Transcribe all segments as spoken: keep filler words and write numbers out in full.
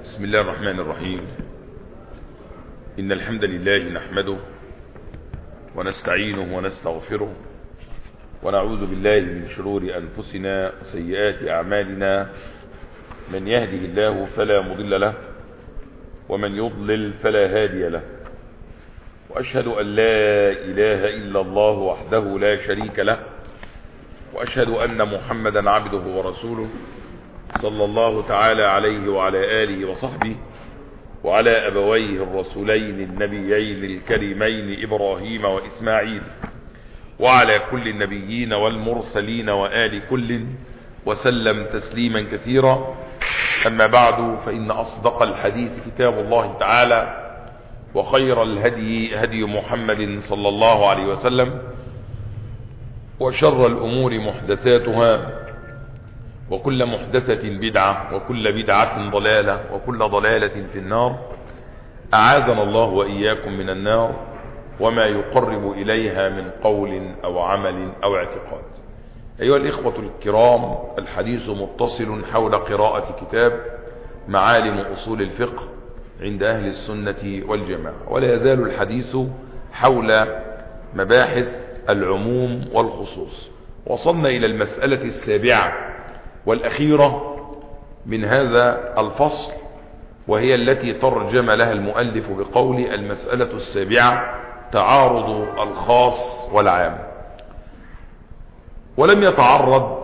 بسم الله الرحمن الرحيم. إن الحمد لله نحمده ونستعينه ونستغفره ونعوذ بالله من شرور أنفسنا وسيئات أعمالنا. من يهده الله فلا مضل له ومن يضلل فلا هادي له، وأشهد أن لا إله إلا الله وحده لا شريك له، وأشهد أن محمدا عبده ورسوله صلى الله تعالى عليه وعلى آله وصحبه وعلى أبويه الرسولين النبيين الكريمين إبراهيم وإسماعيل وعلى كل النبيين والمرسلين وآل كل وسلم تسليما كثيرا. أما بعد، فإن أصدق الحديث كتاب الله تعالى، وخير الهدي هدي محمد صلى الله عليه وسلم، وشر الأمور محدثاتها، وكل محدثة بدعة، وكل بدعة ضلالة، وكل ضلالة في النار. أعاذنا الله وإياكم من النار وما يقرب إليها من قول أو عمل أو اعتقاد. أيها الإخوة الكرام، الحديث متصل حول قراءة كتاب معالم أصول الفقه عند أهل السنة والجماعة، ولا يزال الحديث حول مباحث العموم والخصوص. وصلنا إلى المسألة السابعة والأخيرة من هذا الفصل، وهي التي ترجم لها المؤلف بقول: المسألة السابعة تعارض الخاص والعام. ولم يتعرض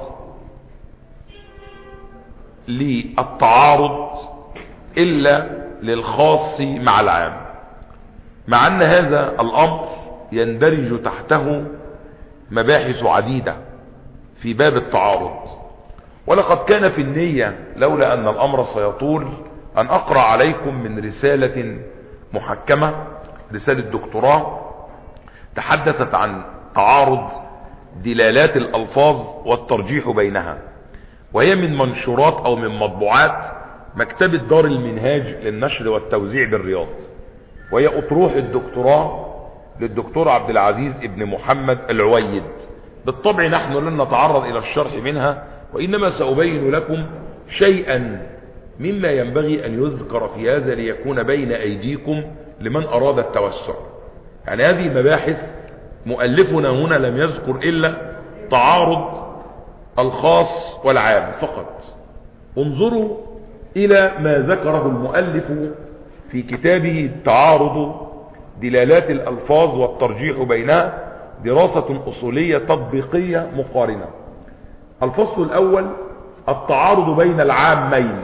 للتعارض إلا للخاص مع العام، مع أن هذا الأمر يندرج تحته مباحث عديدة في باب التعارض. ولقد كان في النية، لولا أن الأمر سيطول، أن أقرأ عليكم من رسالة محكمة، رسالة دكتوراه تحدثت عن تعارض دلالات الألفاظ والترجيح بينها، وهي من منشورات أو من مطبوعات مكتبة دار المنهاج للنشر والتوزيع بالرياض، وهي أطروح الدكتوراه للدكتور عبد العزيز ابن محمد العويد. بالطبع نحن لن نتعرض إلى الشرح منها، وإنما سأبين لكم شيئا مما ينبغي أن يذكر في هذا ليكون بين أيديكم لمن أراد التوسع. يعني هذه مباحث مؤلفنا هنا لم يذكر إلا تعارض الخاص والعام فقط. انظروا إلى ما ذكره المؤلف في كتابه تعارض دلالات الألفاظ والترجيح بينها، دراسة أصولية تطبيقية مقارنة. الفصل الأول: التعارض بين العامين،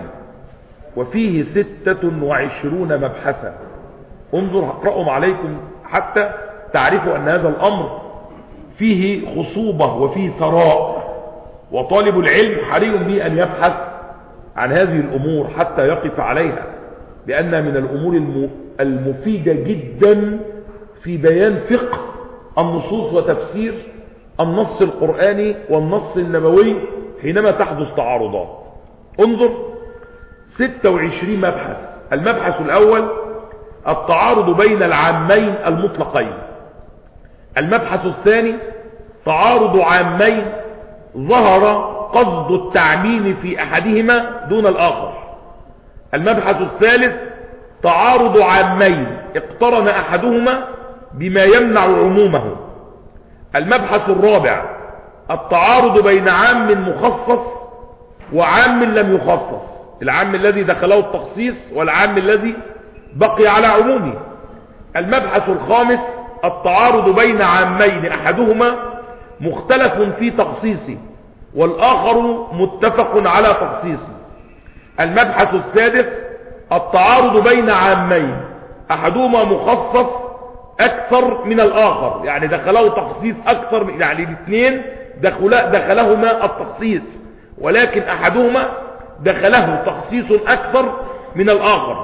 وفيه ستة وعشرون مبحثا. انظر، هقرأهم عليكم حتى تعرفوا أن هذا الأمر فيه خصوبة وفيه ثراء، وطالب العلم حري به أن يبحث عن هذه الأمور حتى يقف عليها، لأنها من الأمور المفيدة جدا في بيان فقه النصوص وتفسير النص القرآني والنص النبوي حينما تحدث تعارضات. انظر، ستة وعشرين مبحث. المبحث الأول: التعارض بين العامين المطلقين. المبحث الثاني: تعارض عامين ظهر قصد التعميم في أحدهما دون الآخر. المبحث الثالث: تعارض عامين اقترن أحدهما بما يمنع عمومه. المبحث الرابع: التعارض بين عام مخصص وعام لم يخصص، العام الذي دخله التخصيص والعام الذي بقي على عمومه. المبحث الخامس: التعارض بين عامين أحدهما مختلف في تخصيصه والآخر متفق على تخصيصه. المبحث السادس: التعارض بين عامين أحدهما مخصص أكثر من الآخر، يعني دخله تخصيص أكثر، يعني الاثنين دخلهما التخصيص، ولكن أحدهما دخله تخصيص أكثر من الآخر.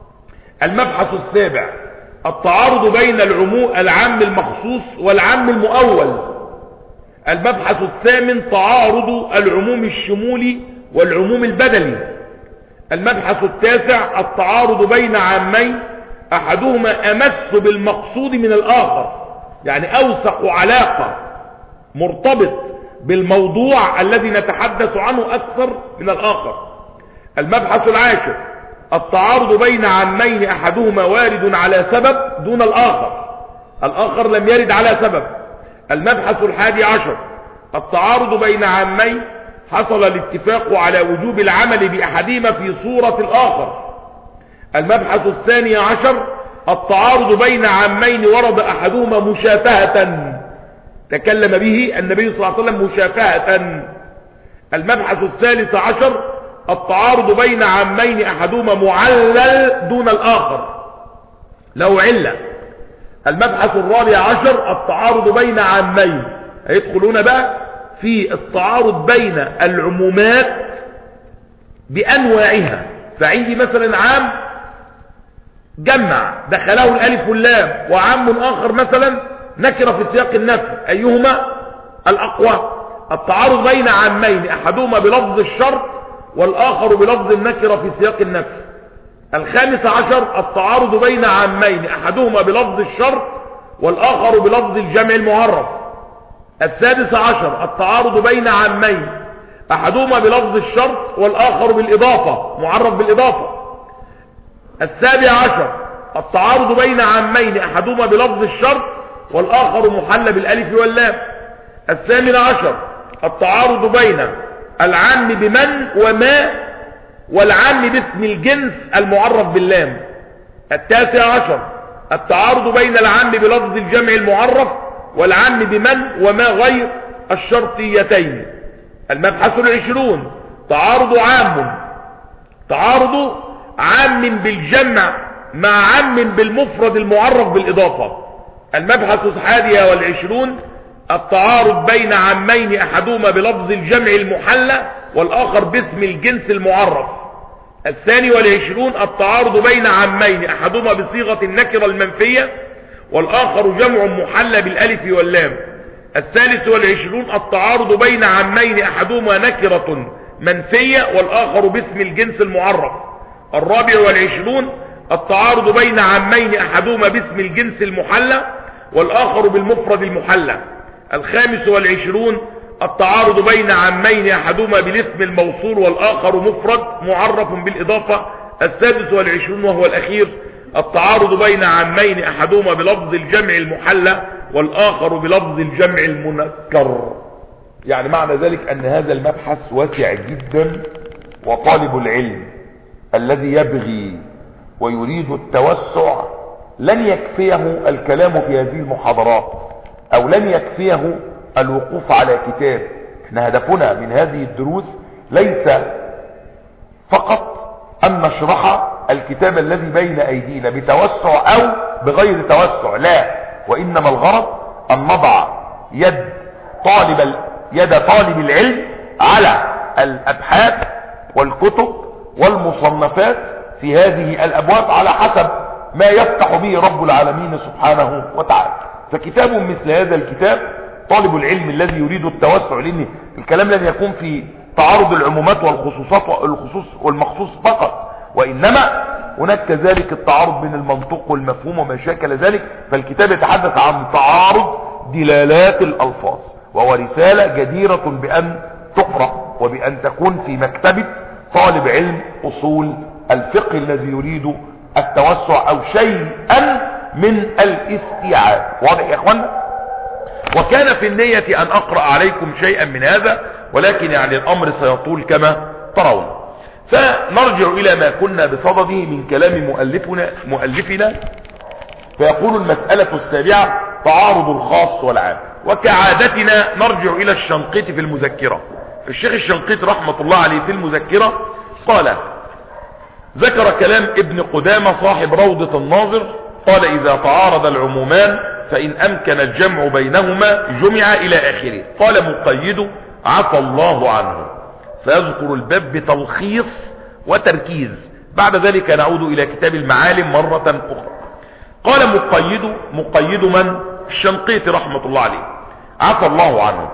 المبحث السابع: التعارض بين العموم العام المخصوص والعام المؤول. المبحث الثامن: تعارض العموم الشمولي والعموم البدلي. المبحث التاسع: التعارض بين عامين أحدهما أمس بالمقصود من الآخر، يعني أوثق علاقة، مرتبط بالموضوع الذي نتحدث عنه أكثر من الآخر. المبحث العاشر: التعارض بين عامين احدهما وارد على سبب دون الاخر، الاخر لم يرد على سبب. المبحث الحادي عشر التعارض بين عامين حصل الاتفاق على وجوب العمل باحدهما في صورة الاخر. المبحث الثاني عشر التعارض بين عامين ورد احدهما مشافهة، تكلم به النبي صلى الله عليه وسلم مشافهة. المبحث الثالث عشر التعارض بين عامين احدهما معلل دون الاخر، له علة. المبحث الرابع عشر التعارض بين عامين، هيدخلون بقى في التعارض بين العمومات بانواعها. فعندي مثلا عام جمع دخله الالف واللام، وعام اخر مثلا نكر في سياق النفي، ايهما الاقوى؟ التعارض بين عامين احدهما بلفظ الشرط والاخر بلفظ النكره في سياق النفي. الخامس عشر التعارض بين عامين احدهما بلفظ الشرط والاخر بلفظ الجمع المعرف. السادس عشر التعارض بين عامين احدهما بلفظ الشرط والاخر بالاضافه، معرف بالاضافه. السابع عشر التعارض بين عامين احدهما بلفظ الشرط والاخر محل بالالف واللام. الثامن عشر التعارض بين العام بمن وما والعام باسم الجنس المعرف باللام. التاسع عشر التعارض بين العام بلفظ الجمع المعرف والعام بمن وما غير الشرطيتين. المبحث العشرون تعارض عام تعارض عام بالجمع مع عام بالمفرد المعرف بالإضافة. المبحث الحادي والعشرون التعارض بين عامين احدهما بلفظ الجمع المحلى والاخر باسم الجنس المعرف. الثاني والعشرون التعارض بين عامين احدهما بصيغة النكرة المنفية والاخر جمع محلى بالالف واللام. الثالث والعشرون التعارض بين عامين احدهما نكرة منفية والاخر باسم الجنس المعرف. الرابع والعشرون التعارض بين عامين احدهما باسم الجنس المحلى والاخر بالمفرد المحلى. الخامس والعشرون التعارض بين عامين احدهما بالاسم الموصول والاخر مفرد معرف بالاضافة. السادس والعشرون وهو الاخير التعارض بين عامين احدهما بلفظ الجمع المحلى والاخر بلفظ الجمع المنكر. يعني معنى ذلك ان هذا المبحث واسع جدا، وطالب العلم الذي يبغي ويريد التوسع لن يكفيه الكلام في هذه المحاضرات، او لن يكفيه الوقوف على كتاب. احنا هدفنا من هذه الدروس ليس فقط ان نشرح الكتاب الذي بين ايدينا بتوسع او بغير توسع، لا، وانما الغرض ان نضع يد طالب يد طالب العلم على الابحاث والكتب والمصنفات في هذه الابواب على حسب ما يفتح به رب العالمين سبحانه وتعالى. فكتاب مثل هذا الكتاب طالب العلم الذي يريد التوسع، لان الكلام لن يكون في تعارض العمومات والخصوصات والخصوص والمخصوص فقط، وانما هناك كذلك التعارض بين المنطق والمفهوم وما شاكل ذلك. فالكتاب يتحدث عن تعارض دلالات الالفاظ، وهو رسالة جديرة بان تقرأ وبان تكون في مكتبة طالب علم اصول الفقه الذي يريد التوسع او شيئا من الاستيعاب. واضح يا اخوانا؟ وكان في النية ان اقرأ عليكم شيئا من هذا، ولكن يعني الامر سيطول كما ترون. فنرجع الى ما كنا بصدده من كلام مؤلفنا مؤلفنا فيقول المسألة السابعة تعارض الخاص والعام. وكعادتنا نرجع الى الشنقيطي في المذكرة. الشيخ الشنقيطي رحمة الله عليه في المذكرة قال، ذكر كلام ابن قدامة صاحب روضة الناظر، قال اذا تعارض العمومان فان امكن الجمع بينهما جمع الى اخره. قال مقيد عفى الله عنه. سيذكر الباب بتلخيص وتركيز، بعد ذلك نعود الى كتاب المعالم مرة اخرى. قال مقيد مقيد من؟ الشنقيطي رحمة الله عليه عفى الله عنه.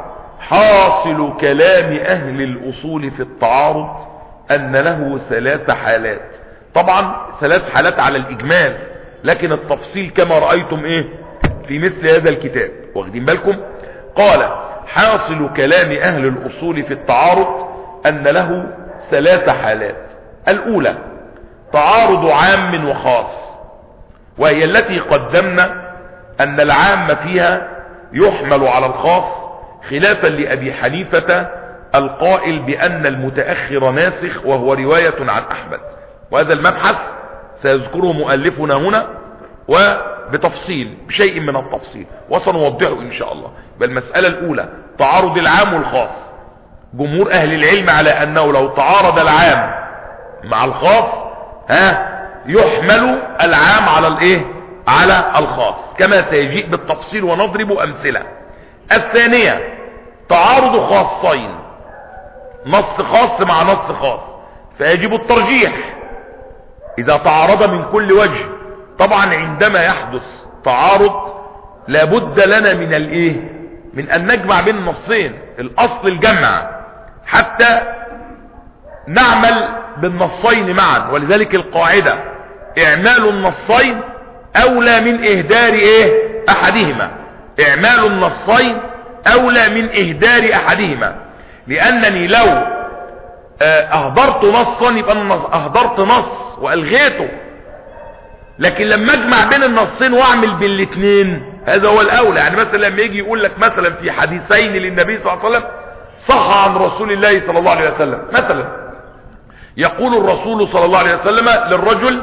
حاصل كلام اهل الاصول في التعارض ان له ثلاث حالات. طبعا ثلاث حالات على الاجمال، لكن التفصيل كما رأيتم ايه في مثل هذا الكتاب. واخدين بالكم؟ قال حاصل كلام اهل الاصول في التعارض ان له ثلاث حالات. الاولى تعارض عام وخاص، وهي التي قدمنا أن العام فيها يحمل على الخاص، خلافا لأبي حنيفة القائل بأن المتأخر ناسخ، وهو رواية عن أحمد. وهذا المبحث سيذكره مؤلفنا هنا وبتفصيل، بشيء من التفصيل، وسنوضحه إن شاء الله. بالمسألة الأولى تعارض العام والخاص، جمهور أهل العلم على أنه لو تعارض العام مع الخاص ها يحمل العام على الايه على الخاص، كما سيجيء بالتفصيل ونضرب أمثلة. الثانية تعارض خاصين، نص خاص مع نص خاص، فيجب الترجيح إذا تعارض من كل وجه. طبعا عندما يحدث تعارض لابد لنا من الايه من ان نجمع بين النصين، الاصل الجمع حتى نعمل بالنصين معا. ولذلك القاعدة اعمال النصين اولى من اهدار ايه احدهما، اعمال النصين اولى من اهدار احدهما، لانني لو اهدرت نصا يبقى اهدرت نص والغيته، لكن لما اجمع بين النصين واعمل بالاثنين هذا هو الاولى. يعني مثلا لما يجي يقول لك مثلا في حديثين للنبي صلى الله عليه وسلم صح عن رسول الله صلى الله عليه وسلم، مثلا يقول الرسول صلى الله عليه وسلم للرجل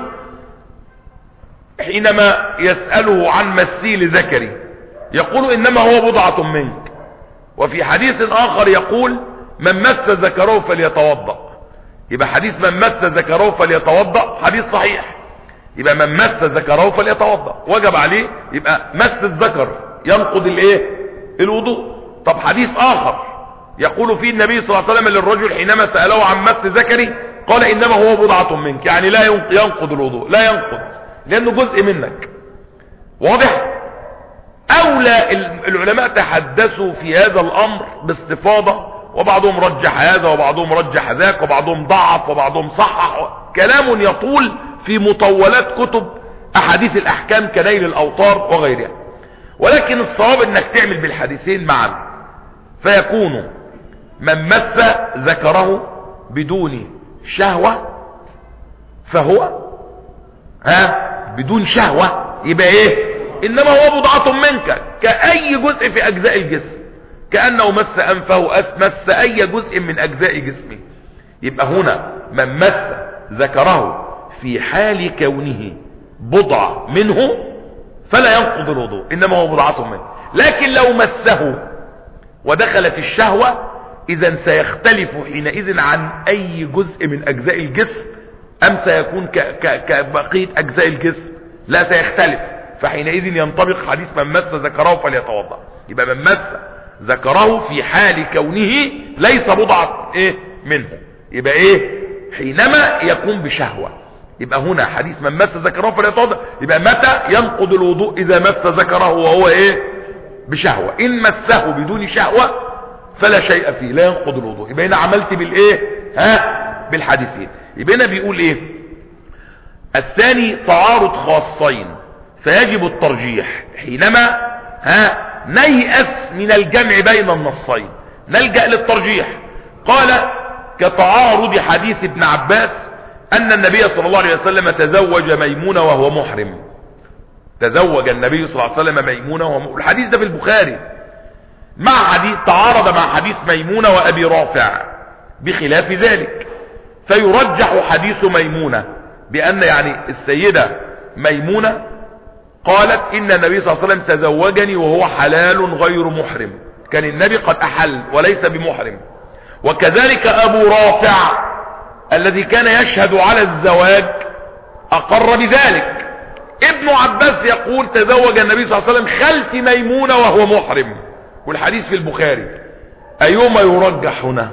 حينما يسأله عن مسيل ذكري يقول انما هو بضعة منك، وفي حديث اخر يقول من مس ذكره فليتوضأ. يبقى حديث من مس ذكره فليتوضأ حديث صحيح، يبقى من مس ذكره فليتوضأ وجب عليه، يبقى مس الذكر ينقض الايه الوضوء. طب حديث اخر يقول فيه النبي صلى الله عليه وسلم للرجل حينما سأله عن مس ذكري قال انما هو بضعة منك، يعني لا ينقض الوضوء، لا ينقض لانه جزء منك. واضح؟ اولى العلماء تحدثوا في هذا الامر باستفاضة، وبعضهم رجح هذا وبعضهم رجح ذاك وبعضهم ضعف وبعضهم صحح، كلام يطول في مطولات كتب احاديث الاحكام كنيل الاوطار وغيرها. ولكن الصواب انك تعمل بالحديثين معا، فيكون من مس ذكره بدون شهوة فهو ها بدون شهوة، يبقى ايه انما هو بضعة منك، كأي جزء في اجزاء الجسم، كأنه مس انفه مس اي جزء من اجزاء جسمه. يبقى هنا من مس ذكره في حال كونه بضعة منه فلا ينقض الوضوء، انما هو بضعة منه. لكن لو مسه ودخلت الشهوة اذا سيختلف حينئذ عن اي جزء من اجزاء الجسم، ام سيكون كبقية اجزاء الجسم؟ لا، سيختلف. فحينئذ ينطبق حديث من مس ذكره فليتوضأ. يبقى من مس ذكره في حال كونه ليس بضعة ايه منه، يبقى ايه حينما يكون بشهوة. يبقى هنا حديث من مس ذكره فليتوضأ، يبقى متى ينقض الوضوء؟ اذا مس ذكره وهو ايه بشهوة. ان مسه بدون شهوة فلا شيء فيه، لا ينقض الوضوء. يبقى هنا عملت بالايه ها بالحديثين. يبقى هنا بيقول ايه الثاني تعارض خاصين، فيجب الترجيح حينما ها نيأس من الجمع بين النصين نلجأ للترجيح. قال كتعارض حديث ابن عباس ان النبي صلى الله عليه وسلم تزوج ميمونة وهو محرم. تزوج النبي صلى الله عليه وسلم ميمونة وهو محرم، الحديث ده في البخاري، مع حديث تعارض مع حديث ميمونة وابي رافع بخلاف ذلك، فيرجح حديث ميمونة بان يعني السيدة ميمونة قالت ان النبي صلى الله عليه وسلم تزوجني وهو حلال غير محرم، كان النبي قد احل وليس بمحرم. وكذلك ابو رافع الذي كان يشهد على الزواج اقر بذلك. ابن عباس يقول تزوج النبي صلى الله عليه وسلم خالتي ميمونة وهو محرم، والحديث في البخاري. ايهما يرجح هنا؟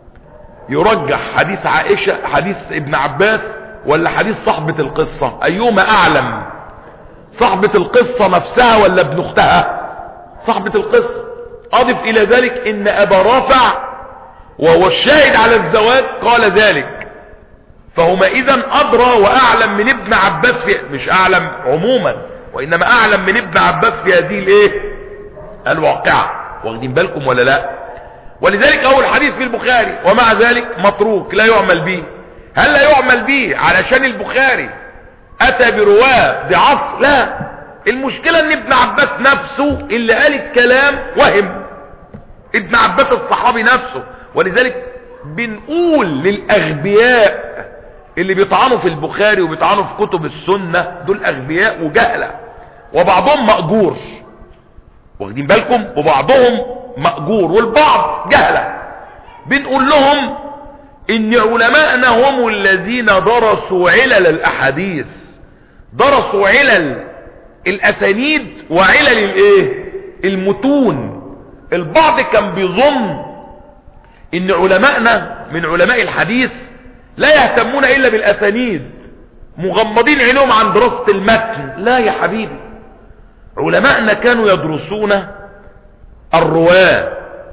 يرجح حديث عائشة حديث ابن عباس ولا حديث صاحبة القصة؟ ايهما اعلم، صاحبة القصة نفسها ولا ابن اختها؟ صاحبة القصة. اضف الى ذلك ان ابا رافع وهو الشاهد على الزواج قال ذلك، فهما اذا ادرى واعلم من ابن عباس في، مش اعلم عموما وانما اعلم من ابن عباس في هذه الايه الواقعة. واخدين بالكم ولا لا؟ ولذلك اول حديث في البخاري ومع ذلك متروك لا يعمل به. هل لا يعمل به علشان البخاري اتى برواه ضعاف؟ لا، المشكلة ان ابن عباس نفسه اللي قال الكلام وهم، ابن عباس الصحابي نفسه. ولذلك بنقول للاغبياء اللي بيطعنوا في البخاري وبيطعنوا في كتب السنة، دول اغبياء وجهلة، وبعضهم مأجور، واخدين بالكم، وبعضهم مأجور والبعض جهلة. بنقول لهم ان علماءنا هم الذين درسوا علل الاحاديث، درسوا علل الاسانيد وعلل الايه المتون. البعض كان بيظن ان علماءنا من علماء الحديث لا يهتمون الا بالاسانيد، مغمضين عينهم عن دراسة المتن. لا يا حبيبي، علماءنا كانوا يدرسون الرواة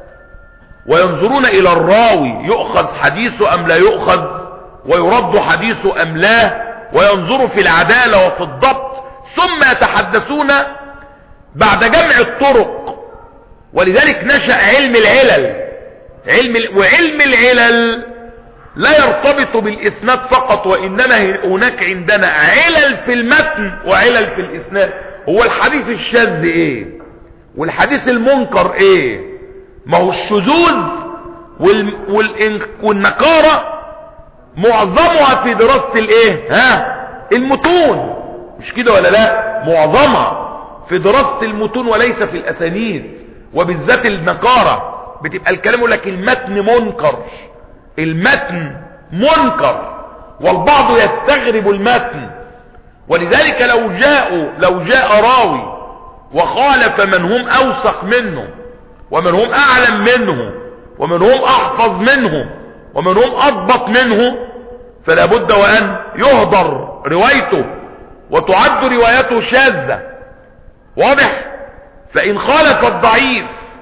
وينظرون الى الراوي، يؤخذ حديثه ام لا يؤخذ، ويرد حديثه ام لا، وينظروا في العدالة وفي الضبط، ثم يتحدثون بعد جمع الطرق. ولذلك نشأ علم العلل، علم ال... وعلم العلل لا يرتبط بالاسناد فقط، وانما هناك عندنا علل في المتن وعلل في الاسناد. هو الحديث الشاذ ايه والحديث المنكر ايه؟ ما هو الشذوذ وال... وال... والنكارة معظمها في دراسة الايه ها المتون، مش كده ولا لا؟ معظمها في دراسة المتون وليس في الاسانيد، وبالذات النكارة بتبقى الكلام يقول لك المتن منكر، المتن منكر، والبعض يستغرب المتن. ولذلك لو جاءوا لو جاء راوي وخالف من هم اوثق منه ومن هم اعلم منه ومن هم احفظ منه ومن هم اضبط منه، فلا بد وان يهدر روايته وتعد روايته شاذة. واضح؟ فان خالف الضعيف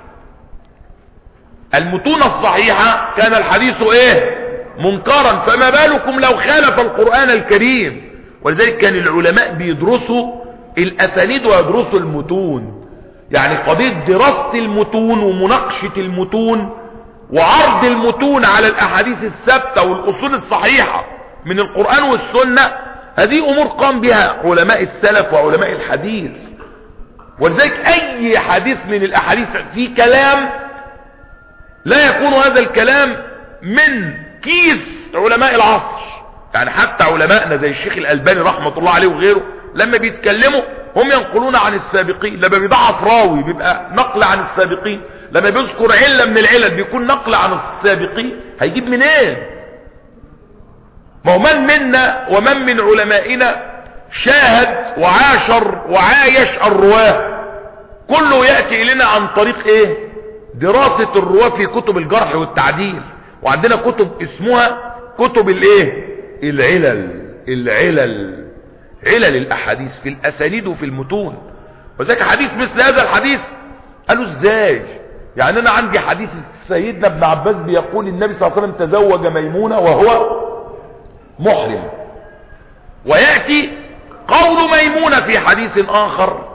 المتون الصحيحة كان الحديث ايه منكرا، فما بالكم لو خالف القرآن الكريم. ولذلك كان العلماء بيدرسوا الاسانيد ويدرسوا المتون، يعني قضية دراسة المتون ومناقشة المتون وعرض المتون على الاحاديث الثابتة والاصول الصحيحة من القرآن والسنة، هذه امور قام بها علماء السلف وعلماء الحديث. ولذلك اي حديث من الاحاديث فيه كلام لا يكون هذا الكلام من كيس علماء العصر. يعني حتى علماءنا زي الشيخ الألباني رحمة الله عليه وغيره لما بيتكلموا هم ينقلون عن السابقين، لما بيضعف راوي بيبقى نقل عن السابقين، لما بيذكر علة من العلل بيكون نقل عن السابقين. هيجيب منين ايه؟ ما هو من منا ومن من علمائنا شاهد وعاشر وعايش الرواه، كله يأتي إلينا عن طريق ايه؟ دراسة الرواه في كتب الجرح والتعديل. وعندنا كتب اسمها كتب الايه العلل، العلل علل الاحاديث في الاسانيد وفي المتون. وذلك حديث مثل هذا الحديث قالوا ازاي؟ يعني انا عندي حديث سيدنا ابن عباس بيقول النبي صلى الله عليه وسلم تزوج ميمونة وهو محرم، ويأتي قول ميمونة في حديث اخر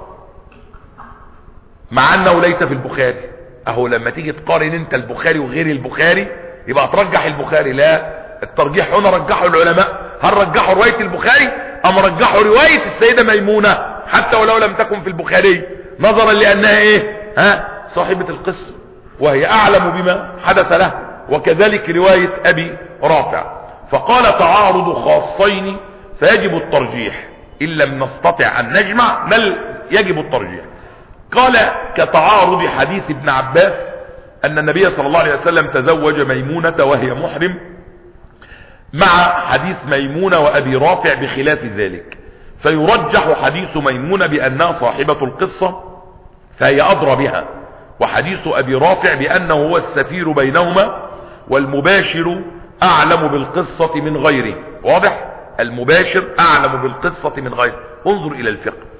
مع انه ليس في البخاري. اهو لما تيجي تقارن انت البخاري وغير البخاري يبقى ترجح البخاري. لا، الترجيح هنا رجحوا العلماء. هل رجحوا رواية البخاري ام رجحوا رواية السيدة ميمونة حتى ولو لم تكن في البخاري، نظرا لانها ايه ها صاحبة القصة وهي اعلم بما حدث له. وكذلك رواية ابي رافع. فقال تعارض خاصين فيجب الترجيح، ان لم نستطع ان نجمع بل يجب الترجيح. قال كتعارض حديث ابن عباس ان النبي صلى الله عليه وسلم تزوج ميمونة وهي محرم، مع حديث ميمونة وابي رافع بخلاف ذلك، فيرجح حديث ميمونة بانها صاحبة القصة فهي ادرى بها، وحديث ابي رافع بانه هو السفير بينهما والمباشر اعلم بالقصة من غيره. واضح؟ المباشر اعلم بالقصة من غيره. انظر الى الفقه.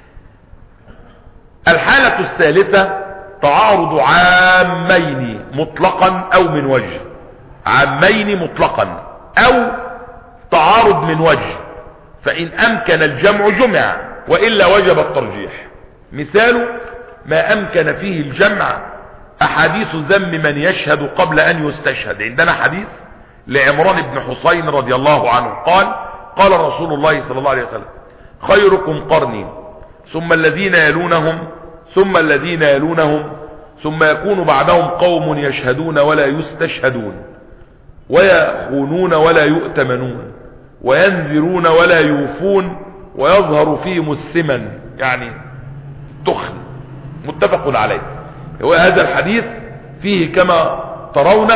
الحالة الثالثة تعارض عامين مطلقا او من وجه، عامين مطلقا او تعارض من وجه، فان امكن الجمع جمع والا وجب الترجيح. مثال ما امكن فيه الجمع احاديث ذم من يشهد قبل ان يستشهد. عندنا حديث لعمران بن حسين رضي الله عنه قال قال رسول الله صلى الله عليه وسلم خيركم قرني ثم الذين يلونهم ثم الذين يلونهم ثم يكون بعدهم قوم يشهدون ولا يستشهدون ويخونون ولا يؤتمنون وينذرون ولا يوفون ويظهر فيهم السمن يعني تخن. متفق عليه. وهذا الحديث فيه كما ترون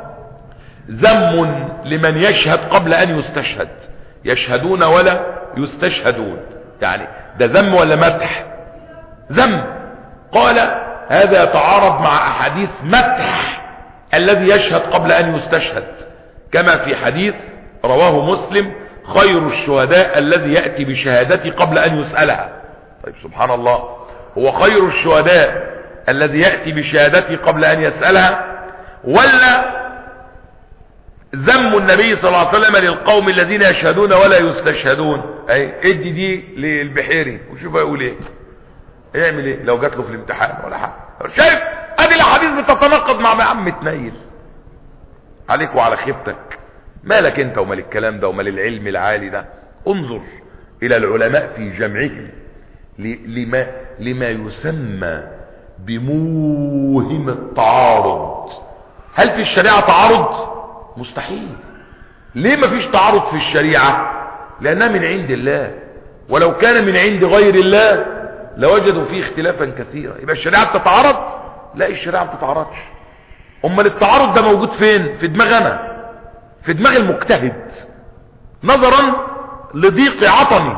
ذم لمن يشهد قبل ان يستشهد، يشهدون ولا يستشهدون، يعني ده ذم ولا مدح؟ ذم. قال هذا يتعارض مع احاديث مدح الذي يشهد قبل ان يستشهد، كما في حديث رواه مسلم خير الشهداء الذي يأتي بشهادتي قبل ان يسألها. طيب سبحان الله، هو خير الشهداء الذي يأتي بشهادتي قبل ان يسألها، ولا ذم النبي صلى الله عليه وسلم للقوم الذين يشهدون ولا يستشهدون؟ اي ادي دي للبحيري وشوف هيقول ايه، يعمل ايه لو جات له في الامتحان ولا حاجه. شايف ادي الاحاديث بتتناقض مع عم تنيل عليك وعلى خيبتك. مالك انت ومال الكلام ده ومال العلم العالي ده؟ انظر الى العلماء في جمعهم لما, لما يسمى بموهم التعارض. هل في الشريعة تعارض؟ مستحيل. ليه ما فيش تعارض في الشريعة؟ لانها من عند الله، ولو كان من عند غير الله لوجدوا فيه اختلافا كثيرا. يبقى الشريعة بتتعارض؟ لا، الشريعة ما بتتعارضش. امال التعارض ده موجود فين؟ في دماغ انا، في دماغ المجتهد، نظرا لضيق عطني.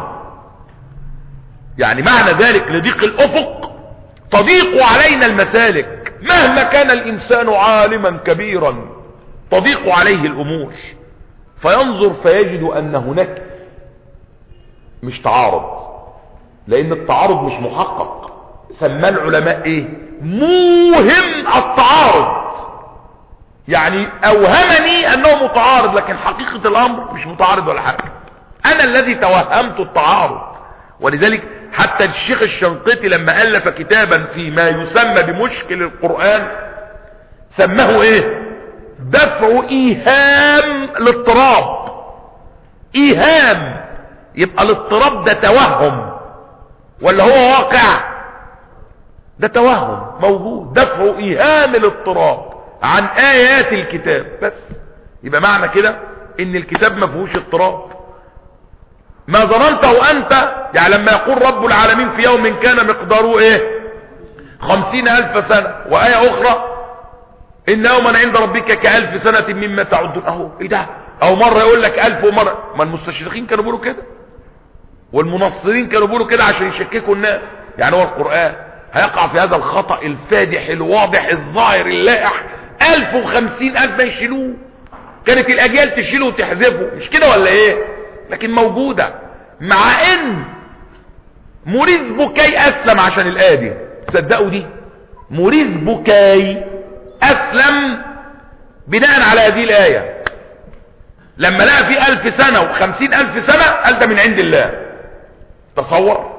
يعني معنى ذلك لضيق الافق تضيق علينا المسالك، مهما كان الانسان عالما كبيرا تضيق عليه الامور، فينظر فيجد ان هناك مش تعارض، لان التعارض مش محقق. سماه العلماء ايه؟ موهم التعارض. يعني اوهمني انه متعارض، لكن حقيقة الامر مش متعارض ولا حاجة، انا الذي توهمت التعارض. ولذلك حتى الشيخ الشنقيطي لما الف كتابا فيما يسمى بمشكل القرآن سماه ايه؟ دفع ايهام الاضطراب. ايهام، يبقى الاضطراب ده توهم ولا هو واقع؟ ده توهم موجود، دفع ايهام الاضطراب عن ايات الكتاب بس. يبقى معنى كده ان الكتاب ما فيهوش اضطراب. ما ظننته انت، يعني لما يقول رب العالمين في يوم كان مقداره ايه؟ خمسين الف سنة، وآية اخرى ان يوما عند ربك كألف سنة مما تعدون. اهو ايه ده؟ او مرة يقول لك الف، ومرة ما المستشرقين كانوا بيقولوا كده، والمنصرين كانوا بيقولوا كده عشان يشككوا الناس. يعني هو القرآن هيقع في هذا الخطأ الفادح الواضح الظاهر اللائح؟ الف وخمسين الف ما يشيلوه، كانت الاجيال تشيله وتحذفه، مش كده ولا ايه؟ لكن موجودة. مع ان موريس بوكاي اسلم عشان الآية دي، تصدقوا دي؟ موريس بوكاي اسلم بناء على هذه الآية، لما لقى في الف سنة وخمسين الف سنة قال ده من عند الله. تصور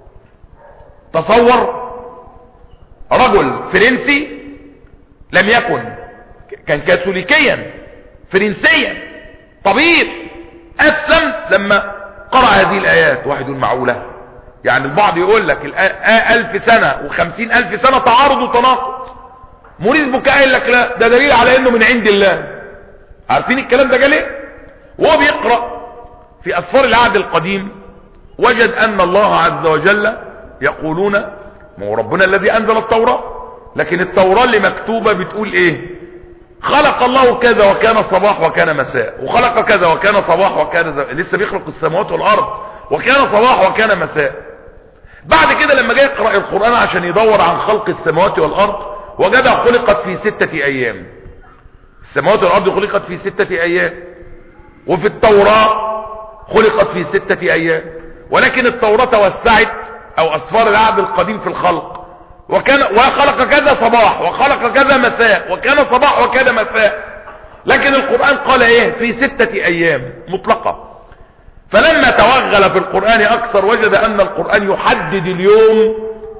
تصور رجل فرنسي لم يكن، كان كاثوليكيا فرنسيا طبيب، اسلم لما قرأ هذه الايات. واحد يقول معقولة؟ يعني البعض يقول لك الف سنة وخمسين الف سنة تعارض وتناقض. موريس بوكاي قال لك لا، ده دليل على انه من عند الله. عارفين الكلام ده جه ليه؟ وهو بيقرأ في اسفار العهد القديم وجد ان الله عز وجل يقولون، ما هو ربنا الذي انزل التوراة، لكن التوراة اللي مكتوبة بتقول ايه؟ خلق الله كذا وكان صباح وكان مساء، وخلق كذا وكان صباح وكان زم... لسه بيخلق السماوات والارض، وكان صباح وكان مساء. بعد كده لما جاي يقرأ القرآن عشان يدور عن خلق السماوات والارض وجدها خلقت في ستة ايام. السماوات والارض خلقت في ستة ايام، وفي التوراة خلقت في ستة ايام، ولكن التوراة توسعت او اسفار العهد القديم في الخلق، وكان وخلق كذا صباح وخلق كذا مساء وكان صباح وكان مساء، لكن القرآن قال ايه؟ في ستة ايام مطلقة. فلما توغل في القرآن اكثر وجد ان القرآن يحدد اليوم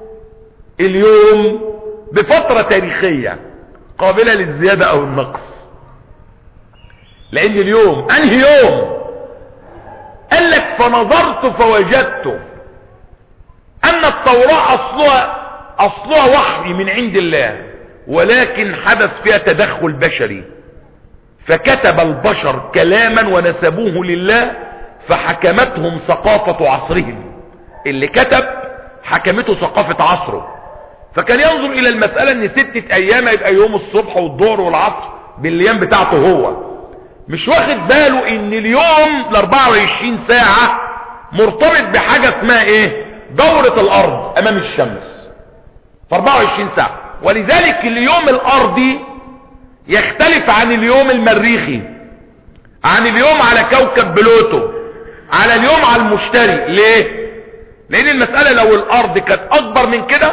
اليوم بفترة تاريخية قابلة للزيادة او النقص. لان اليوم انهي يوم؟ قال لك فنظرت فوجدت ان التوراة اصلها اصلها وحي من عند الله، ولكن حدث فيها تدخل بشري، فكتب البشر كلاما ونسبوه لله فحكمتهم ثقافة عصرهم. اللي كتب حكمته ثقافة عصره، فكان ينظر الى المسألة ان ستة ايام يبقى يوم الصبح والظهر والعصر بالايام بتاعته هو، مش واخد باله ان اليوم ال أربعة وعشرين ساعة مرتبط بحاجة اسمها ايه؟ دورة الارض امام الشمس في أربعة وعشرين ساعة. ولذلك اليوم الارضي يختلف عن اليوم المريخي، عن اليوم على كوكب بلوتو، على اليوم على المشتري. ليه؟ لان المسألة لو الارض كانت اكبر من كده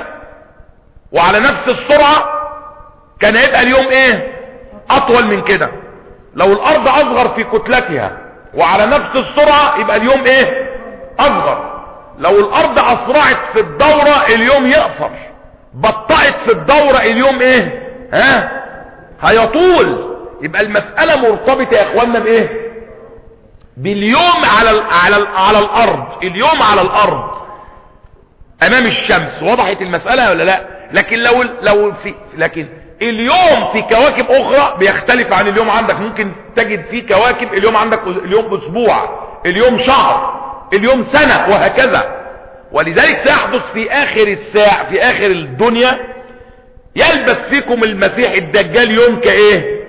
وعلى نفس السرعة كان هيبقى اليوم ايه؟ اطول من كده. لو الارض اصغر في كتلتها وعلى نفس السرعة يبقى اليوم ايه؟ اصغر. لو الارض اسرعت في الدورة اليوم يقصر، بطأت في الدورة اليوم ايه؟ ها؟ هيطول. يبقى المسألة مرتبطة يا اخوانا بايه؟ باليوم على ال على ال على الارض، اليوم على الارض امام الشمس. وضحت المسألة ولا لا؟ لكن لو لو في لكن اليوم في كواكب اخرى بيختلف عن اليوم عندك. ممكن تجد في كواكب اليوم عندك اليوم اسبوع، اليوم شهر، اليوم سنة، وهكذا. ولذلك سيحدث في اخر الساعة، في اخر الدنيا، يلبس فيكم المسيح الدجال يوم كايه؟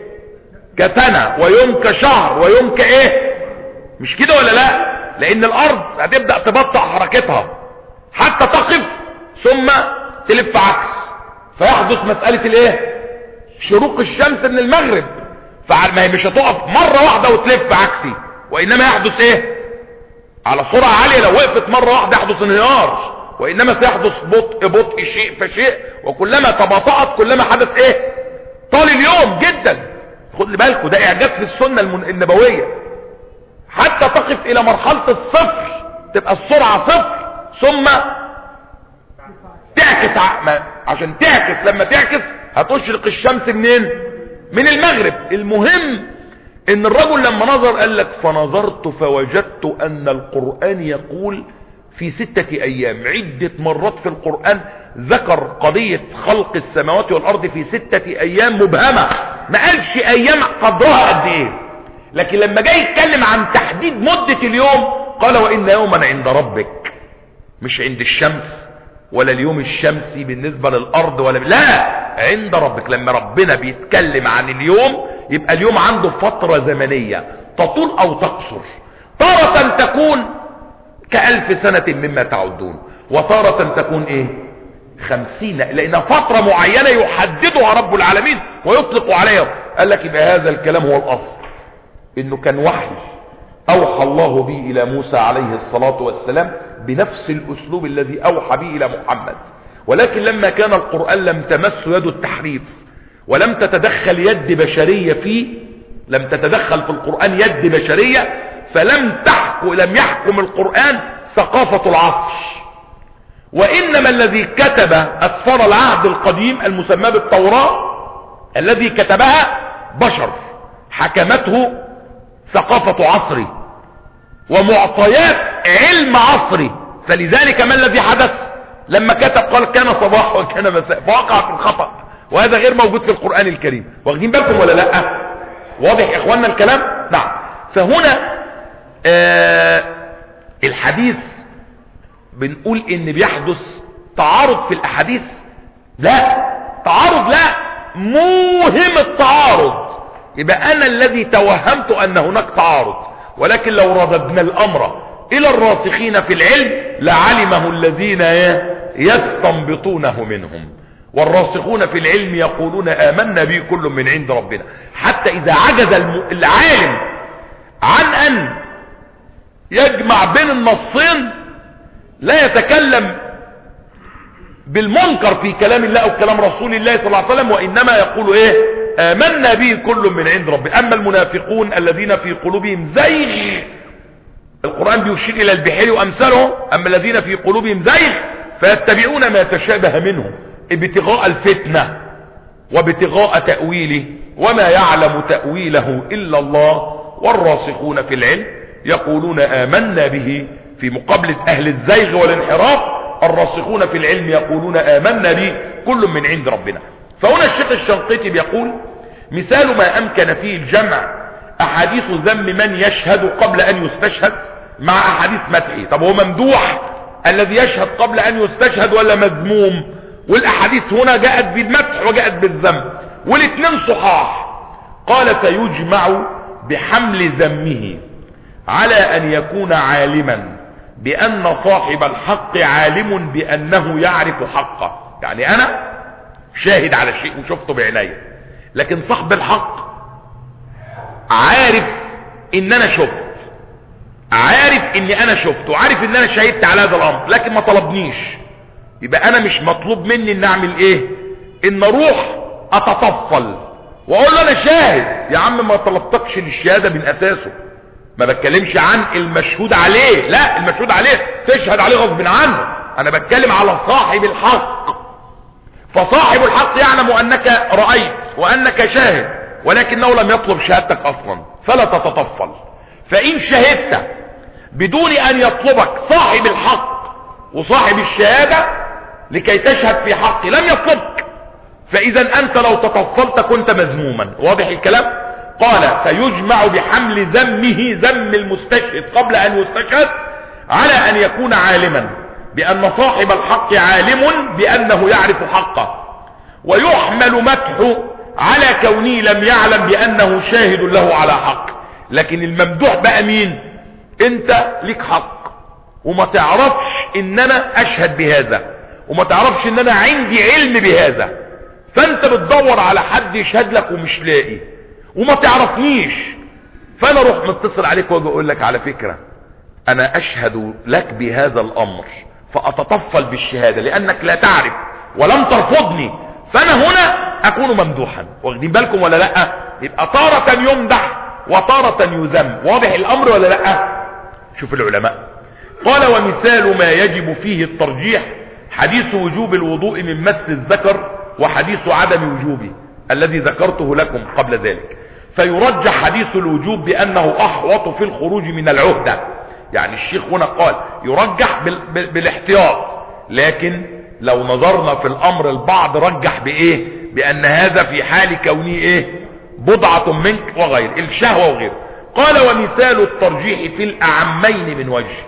كسنة، ويوم كشهر، ويوم كايه؟ مش كده ولا لا؟ لان الارض هتبدأ تبطأ حركتها حتى تقف ثم تلف عكس، فيحدث مسألة الايه؟ شروق الشمس من المغرب. فما هي مش هتقف مرة واحدة وتلف عكسي، وانما يحدث ايه؟ على سرعة عالية. لو وقفت مرة واحدة يحدث انهيار، وانما سيحدث بطء بطء شيء فشيء، وكلما تباطأت كلما حدث ايه؟ طال اليوم جدا. خد بالكوا ده اعجاز في السنة النبوية، حتى تقف الى مرحلة الصفر، تبقى السرعة صفر ثم تعكس. عشان تعكس، لما تعكس هتشرق الشمس منين؟ من المغرب. المهم ان الرجل لما نظر قال لك فنظرت فوجدت ان القرآن يقول في ستة ايام. عدة مرات في القرآن ذكر قضية خلق السماوات والارض في ستة ايام مبهمة، ما قالش ايام قدرها قد ايه. لكن لما جاي يتكلم عن تحديد مدة اليوم قال وان يوما عند ربك، مش عند الشمس ولا اليوم الشمسي بالنسبة للارض، ولا لا، عند ربك. لما ربنا بيتكلم عن اليوم يبقى اليوم عنده فترة زمنية تطول او تقصر، تارة تكون كألف سنة مما تعدون، وتارة تكون ايه؟ خمسين، لان فترة معينة يحددها رب العالمين ويطلق عليها. قال لك يبقى هذا الكلام هو الاصل، انه كان وحي اوحى الله به الى موسى عليه الصلاة والسلام بنفس الاسلوب الذي اوحى به الى محمد. ولكن لما كان القرآن لم تمس يد التحريف ولم تتدخل يد بشرية فيه، لم تتدخل في القرآن يد بشرية، فلم تحكم لم يحكم القرآن ثقافة العصر. وإنما الذي كتب أسفار العهد القديم المسمى بالتوراة الذي كتبها بشر حكمته ثقافة عصري ومعطيات علم عصري. فلذلك ما الذي حدث لما كتب؟ قال كان صباح وكان مساء، فوقع في الخطأ، وهذا غير موجود في القرآن الكريم. واخدين بالكم ولا لا؟ واضح يا اخواننا الكلام؟ نعم. فهنا آه الحديث بنقول ان بيحدث تعارض في الاحاديث؟ لا تعارض، لا، موهم التعارض. يبقى انا الذي توهمت ان هناك تعارض، ولكن لو رددنا الامر الى الراسخين في العلم لعلمه الذين يستنبطونه منهم. والراسخون في العلم يقولون آمنا به كل من عند ربنا. حتى اذا عجز العالم عن ان يجمع بين النصين لا يتكلم بالمنكر في كلام الله او كلام رسول الله صلى الله عليه وسلم، وانما يقول ايه؟ آمنا به كل من عند ربنا. اما المنافقون الذين في قلوبهم زيغ، القرآن بيشير الى البحير وامثاله، اما الذين في قلوبهم زيغ فيتبعون ما تشابه منه ابتغاء الفتنة وابتغاء تأويله وما يعلم تأويله الا الله. والراسخون في العلم يقولون آمنا به، في مقابلة أهل الزيغ والانحراف الراسخون في العلم يقولون آمنا به كل من عند ربنا. فهنا الشيخ الشنقيطي بيقول مثال ما أمكن فيه الجمع أحاديث ذم من يشهد قبل أن يستشهد مع أحاديث مدحه. طب هو ممدوح الذي يشهد قبل أن يستشهد ولا مذموم؟ والأحاديث هنا جاءت بالمدح وجاءت بالذم والاثنين صحاح. قال فيجمع بحمل ذمه على أن يكون عالما بأن صاحب الحق عالم بأنه يعرف حقه. يعني أنا شاهد على الشيء وشفته بعيني، لكن صاحب الحق عارف ان انا شفت، عارف اني انا شفت وعارف ان انا شهدت على هذا الامر، لكن ما طلبنيش. يبقى انا مش مطلوب مني ان اعمل ايه؟ ان اروح اتطفل واقول له انا شاهد. يا عم ما طلبتكش للشهادة من اساسه. ما بتكلمش عن المشهود عليه، لا المشهود عليه تشهد عليه غصب عنه. انا بتكلم على صاحب الحق. فصاحب الحق يعلم انك رأيت وانك شاهد، ولكنه لم يطلب شهادتك اصلا، فلا تتطفل. فان شهدت بدون ان يطلبك صاحب الحق وصاحب الشهادة لكي تشهد في حقي لم يطلبك، فاذا انت لو تطفلت كنت مذموما. واضح الكلام؟ قال فيجمع بحمل ذمه، ذم المستشهد قبل ان يستشهد، على ان يكون عالما بان صاحب الحق عالم بانه يعرف حقه، ويحمل مدحه على كونه لم يعلم بانه شاهد له على حق. لكن الممدوح بقى مين؟ انت ليك حق وما تعرفش ان انا اشهد بهذا، وما تعرفش ان انا عندي علم بهذا، فانت بتدور على حد يشهد لك ومش لاقي وما تعرفنيش، فانا اروح متصل عليك واجي اقول لك على فكرة انا اشهد لك بهذا الامر، فاتطفل بالشهادة لانك لا تعرف ولم ترفضني، فانا هنا اكون ممدوحا. واخدين بالكم ولا لا؟ يبقى تارة يمدح وتارة يذم. واضح الامر ولا لا؟ شوف العلماء قال ومثال ما يجب فيه الترجيح حديث وجوب الوضوء من مس الذكر وحديث عدم وجوبه الذي ذكرته لكم قبل ذلك. فيرجح حديث الوجوب بانه احوط في الخروج من العهدة. يعني الشيخ هنا قال يرجح بال... بالاحتياط، لكن لو نظرنا في الامر البعض رجح بايه؟ بان هذا في حال كونه ايه؟ بضعة منك وغير الشهوة وغيره. قال ومثال الترجيح في الاعمين من وجه،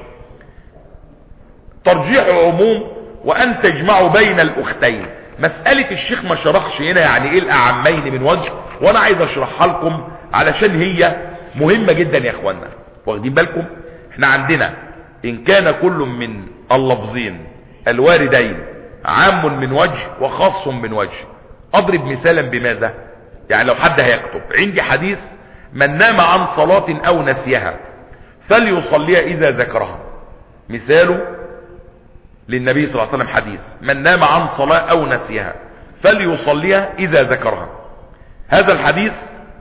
ترجيح عموم وان تجمعوا بين الاختين. مسألة الشيخ ما شرحش هنا يعني ايه الاعمين من وجه، وانا عايز اشرحها لكم علشان هي مهمة جدا يا اخوانا. واخدين بالكم؟ احنا عندنا ان كان كل من اللفظين الواردين عام من وجه وخاص من وجه. اضرب مثالا بماذا؟ يعني لو حد هيكتب عندي حديث من نام عن صلاة او نسيها فليصليها اذا ذكرها. مثاله للنبي صلى الله عليه وسلم حديث من نام عن صلاة او نسيها فليصليها اذا ذكرها. هذا الحديث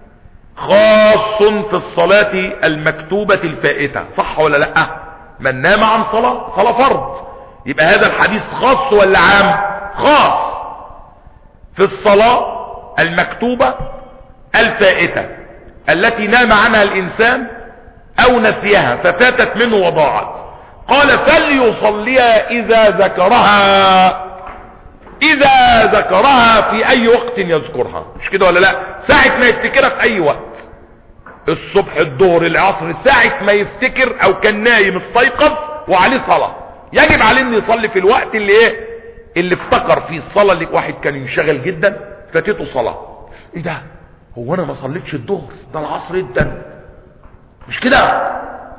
خاص في الصلاة المكتوبة الفائتة، صح ولا لا؟ من نام عن صلاة صلاة فرض، يبقى هذا الحديث خاص ولا عام؟ خاص في الصلاة المكتوبة الفائتة التي نام عنها الانسان او نسيها ففاتت منه وضاعت. قال فليصليها اذا ذكرها، اذا ذكرها في اي وقت يذكرها، مش كده ولا لا؟ ساعة ما يفتكرها في اي وقت، الصبح الظهر العصر، ساعة ما يفتكر او كان نايم استيقظ وعليه صلاة، يجب عليه ان يصلي في الوقت اللي ايه؟ اللي افتكر فيه الصلاة. اللي واحد كان ينشغل جدا فاتته صلاة، ايه ده؟ هو انا ما صليتش الظهر، ده العصر جدا، مش كده؟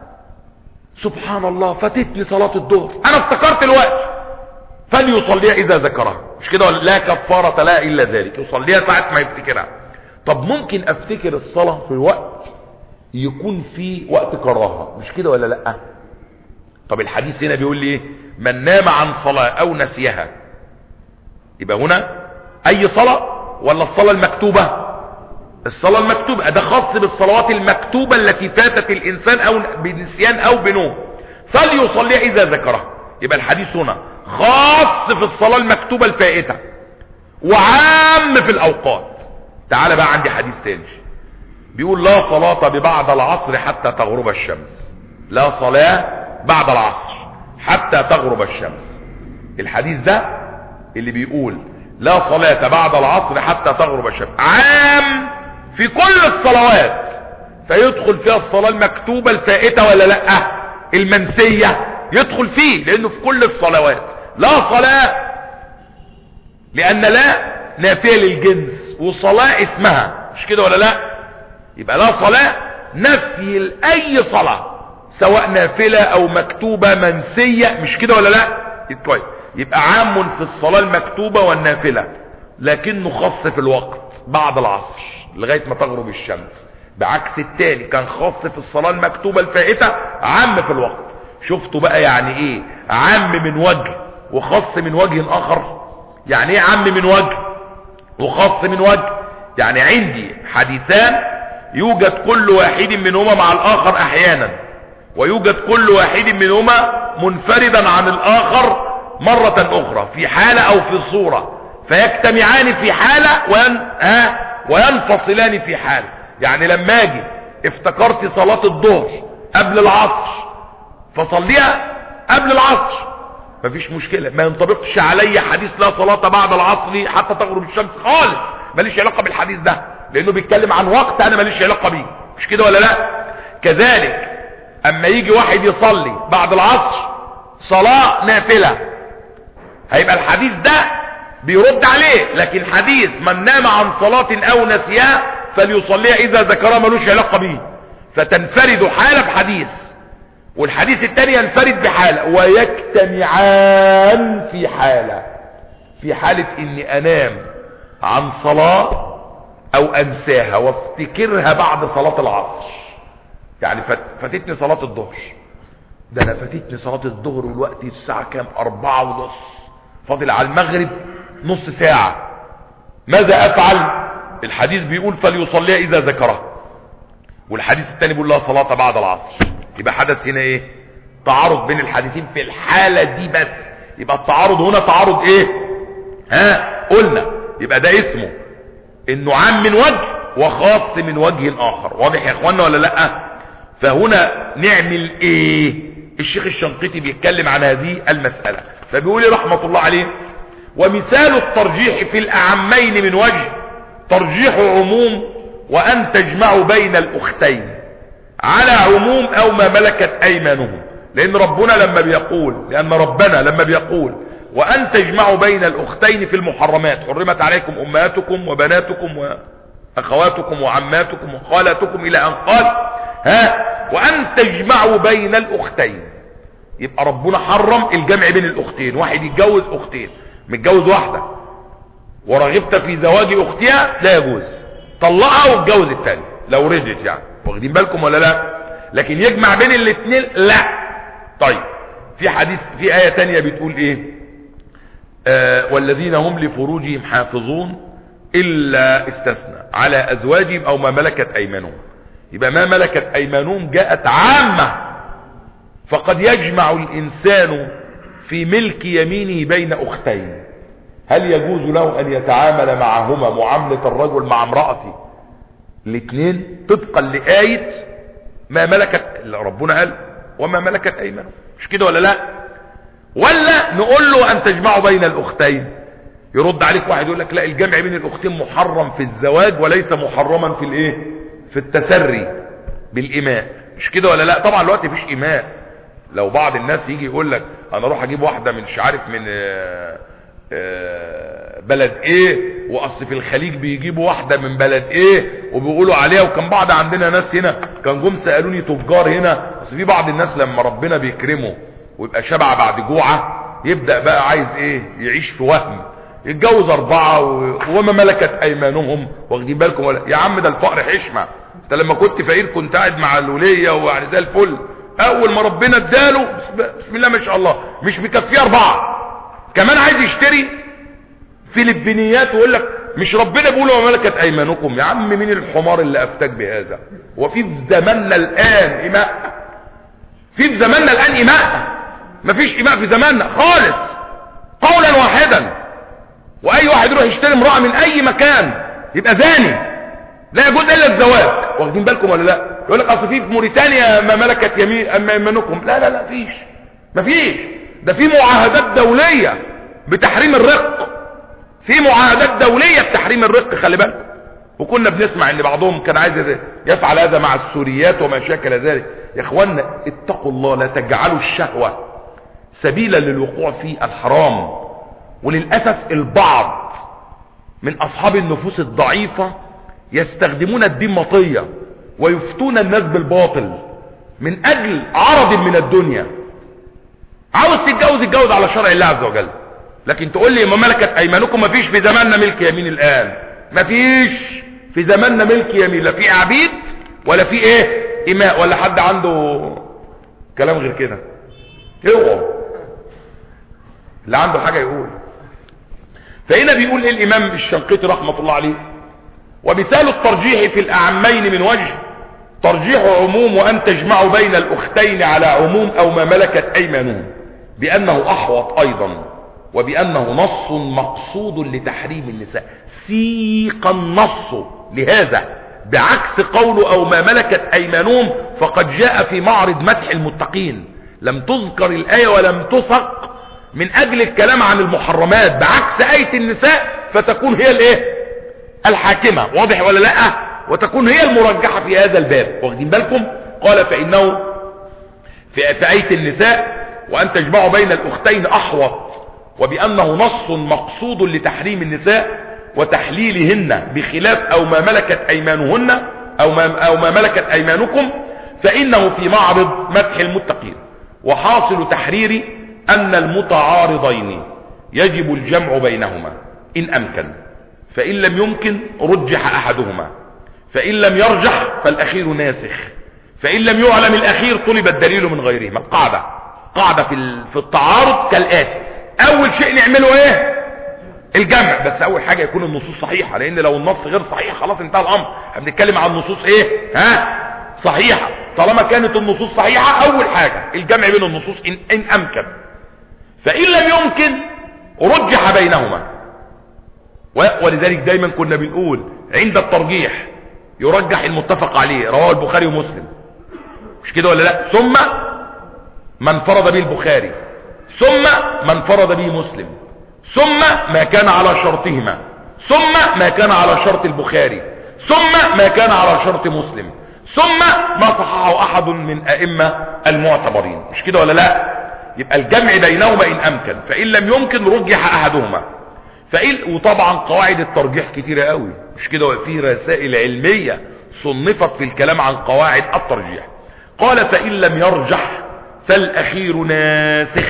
سبحان الله فاتتني صلاة الظهر، انا افتكرت الوقت، فليصليها اذا ذكرها، مش كده؟ لا كفارة لا الا ذلك، يصليها ساعة ما يفتكرها. طب ممكن افتكر الصلاة في وقت يكون في وقت كراهة، مش كده ولا لا؟ طب الحديث هنا بيقول لي ايه؟ من نام عن صلاة او نسيها، يبقى هنا اي صلاة ولا الصلاة المكتوبة؟ الصلاة المكتوبة، ده خاص بالصلوات المكتوبة التي فاتت الانسان او بنسيان او بنوم، فليصليها اذا ذكرها. يبقى الحديث هنا خاص في الصلاة المكتوبة الفائتة وعام في الاوقات. تعال بقى عندي حديث تاني بيقول لا صلاة ببعد العصر حتى تغرب الشمس، لا صلاة بعد العصر حتى تغرب الشمس. الحديث ده اللي بيقول لا صلاة بعد العصر حتى تغرب الشمس عام في كل الصلوات، فيدخل فيها الصلاة المكتوبة الفائتة ولا لا؟ المنسية يدخل فيه، لانه في كل الصلوات. لا صلاة لان لا نافية للجنس، وصلاة اسمها، مش كده ولا لا؟ يبقى لا صلاة نفي لأي صلاة سواء نافلة او مكتوبة منسية، مش كده ولا لا؟ كويس. يبقى عام في الصلاة المكتوبة والنافلة، لكنه خاص في الوقت بعد العصر لغاية ما تغرب الشمس، بعكس التاني كان خاص في الصلاة المكتوبة الفائتة، عام في الوقت. شفتوا بقى يعني ايه عام من وجه وخاص من وجه اخر؟ يعني ايه عام من وجه وخاص من وجه؟ يعني عندي حديثان يوجد كل واحد منهما مع الاخر احيانا، ويوجد كل واحد منهما منفردا عن الاخر مرة اخرى في حالة او في صورة، فيجتمعان في حالة وين... ها... وينفصلان في حالة. يعني لما اجي افتكرت صلاة الظهر قبل العصر فصليها قبل العصر مفيش مشكلة، ما ينطبقش علي حديث لا صلاة بعد العصر حتى تغرب الشمس خالص، ماليش علاقة بالحديث ده، لانه بيتكلم عن وقت انا ماليش علاقة بيه، مش كده ولا لا؟ كذلك اما يجي واحد يصلي بعد العصر صلاة نافلة، هيبقى الحديث ده بيرد عليه، لكن حديث من نام عن صلاة او نسيها فليصليها اذا ذكرها ملوش علاقة بيه، فتنفرد حالة بحديث، والحديث التاني ينفرد بحالة، ويجتمعان في حالة، في حالة اني انام عن صلاة او انساها وافتكرها بعد صلاة العصر. يعني فاتتني صلاة الظهر، ده انا فاتتني صلاة الظهر والوقت الساعة كام؟ اربعة ونص، فاضل على المغرب نص ساعة، ماذا افعل؟ الحديث بيقول فليصليها اذا ذكرها، والحديث الثاني بيقول لا صلاة بعد العصر. يبقى حدث هنا ايه؟ تعارض بين الحديثين في الحالة دي بس. يبقى التعارض هنا تعارض ايه؟ ها قلنا يبقى ده اسمه انه عام من وجه وخاص من وجه اخر. واضح يا اخوانا ولا لا؟ فهنا نعمل ايه؟ الشيخ الشنقيطي بيتكلم عن هذه المسألة، فبيقول رحمة الله عليه: ومثال الترجيح في الاعمين من وجه ترجيح عموم وان تجمعوا بين الاختين على عموم او ما ملكت ايمانهم. لان ربنا لما بيقول لان ربنا لما بيقول وان تجمعوا بين الاختين في المحرمات، حرمت عليكم امهاتكم وبناتكم واخواتكم وعماتكم وخالاتكم الى ان قال ها وان تجمعوا بين الاختين، يبقى ربنا حرم الجمع بين الاختين. واحد يتجوز اختين، متجوز واحدة ورغبت في زواج اختها لا يجوز، طلقها واتجوز الثاني لو رجت، يعني واخدين بالكم ولا لا؟ لكن يجمع بين الاثنين لا. طيب في حديث في آية تانية بتقول ايه؟ آه والذين هم لفروجهم حافظون الا استثنى على ازواجهم او ما ملكت ايمانهم. يبقى ما ملكت ايمانهم جاءت عامة، فقد يجمع الانسان في ملك يمينه بين اختين، هل يجوز له ان يتعامل معهما معاملة الرجل مع امرأته الاثنين طبقا لآية ما ملكت ربنا قال وما ملكت ايمانهم، مش كده ولا لا؟ ولا نقول له ان تجمعوا بين الاختين؟ يرد عليك واحد يقول لك لا، الجمع بين الاختين محرم في الزواج وليس محرما في الايه؟ في التسري بالإماء، مش كده ولا لا؟ طبعا الوقت مفيش إماء. لو بعض الناس يجي يقول لك انا اروح اجيب واحدة من مش عارف من بلد ايه، واصل في الخليج بيجيبوا واحدة من بلد ايه وبيقولوا عليها، وكان بعض عندنا ناس هنا كان جم سألوني تفجار هنا، اصل في بعض الناس لما ربنا بيكرمه ويبقى شبع بعد جوعة يبدأ بقى عايز ايه؟ يعيش في وهم، يتجوز اربعة و... وما ملكت ايمانهم، واخدين بالكم ولا يا عم؟ ده الفقر حشمة، انت لما كنت فقير كنت قاعد مع الولية ويعني زي الفل، اول ما ربنا اداله بسم الله ما شاء الله مش مكفيه اربعة، كمان عايز يشتري فلبينيات ويقول لك مش ربنا بيقول وما ملكت ايمانكم؟ يا عم مين الحمار اللي افتاك بهذا؟ وفي في زماننا الان اماء؟ في في زماننا الان اماء؟ مفيش اماء في زماننا خالص قولا واحدا. واي واحد يروح يشتري امرأة من اي مكان يبقى زاني، لا يجوز الا الزواج. واخدين بالكم ولا لا؟ يقول لك اصل في في موريتانيا ما ملكت يمين اما يمينكم. لا لا لا فيش، ما فيش. ده في معاهدات دولية بتحريم الرق، في معاهدات دولية بتحريم الرق، خلي بالكم. وكنا بنسمع ان بعضهم كان عايز يفعل هذا مع السوريات وما شاكل ذلك. يا اخوانا اتقوا الله، لا تجعلوا الشهوة سبيلا للوقوع في الحرام. وللأسف البعض من اصحاب النفوس الضعيفة يستخدمون الدين مطية ويفتون الناس بالباطل من اجل عرض من الدنيا. عاوز تتجوز اتجوز على شرع الله عز وجل، لكن تقول لي ما ملكت ايمانكم. ما فيش في زماننا ملك يمين الان، ما فيش في زماننا ملك يمين، لا في عبيد ولا في ايه اماء ولا حد عنده كلام غير كده. اوعوا اللي عنده حاجة يقول. فهنا بيقول ايه الامام الشنقيطي رحمة الله عليه: ومثال الترجيح في الاعمين من وجه ترجيح عموم وان تجمعوا بين الاختين على عموم او ما ملكت ايمانهم بانه احوط ايضا، وبانه نص مقصود لتحريم النساء. سيق النص لهذا بعكس قوله او ما ملكت ايمانهم، فقد جاء في معرض مدح المتقين. لم تذكر الايه ولم تسق من اجل الكلام عن المحرمات، بعكس ايه النساء فتكون هي الايه الحاكمة. واضح ولا لا؟ وتكون هي المرجحة في هذا الباب. واخدين بالكم؟ قال فانه في, في ايه النساء وان تجمعوا بين الاختين احوط، وبانه نص مقصود لتحريم النساء وتحليلهن بخلاف او ما ملكت ايمانهن او ما, أو ما ملكت ايمانكم، فانه في معرض مدح المتقين. وحاصل تحريري ان المتعارضين يجب الجمع بينهما ان امكن، فان لم يمكن رجح احدهما، فان لم يرجح فالاخير ناسخ، فان لم يعلم الاخير طلب الدليل من غيرهما. القاعدة قاعدة في في التعارض كالاتي: اول شيء نعمله ايه؟ الجمع. بس اول حاجة يكون النصوص صحيحة، لان لو النص غير صحيح خلاص انتهى الامر. احنا بنتكلم عن النصوص ايه؟ ها صحيحة. طالما كانت النصوص صحيحة اول حاجة الجمع بين النصوص ان, إن امكن. فان لم يمكن رجح بينهما. ولذلك دايما كنا بنقول عند الترجيح يرجح المتفق عليه، رواه البخاري ومسلم، مش كده ولا لا؟ ثم من فرض به البخاري، ثم من فرض به مسلم، ثم ما كان على شرطهما، ثم ما كان على شرط البخاري، ثم ما كان على شرط مسلم، ثم ما صححه احد من ائمة المعتبرين، مش كده ولا لا؟ يبقى الجمع بينهما ان امكن، فان لم يمكن رجح احدهما. فإن وطبعا قواعد الترجيح كتيرة قوي، مش كده؟ في رسائل علمية صنفت في الكلام عن قواعد الترجيح. قال فإن لم يرجح فالأخير ناسخ،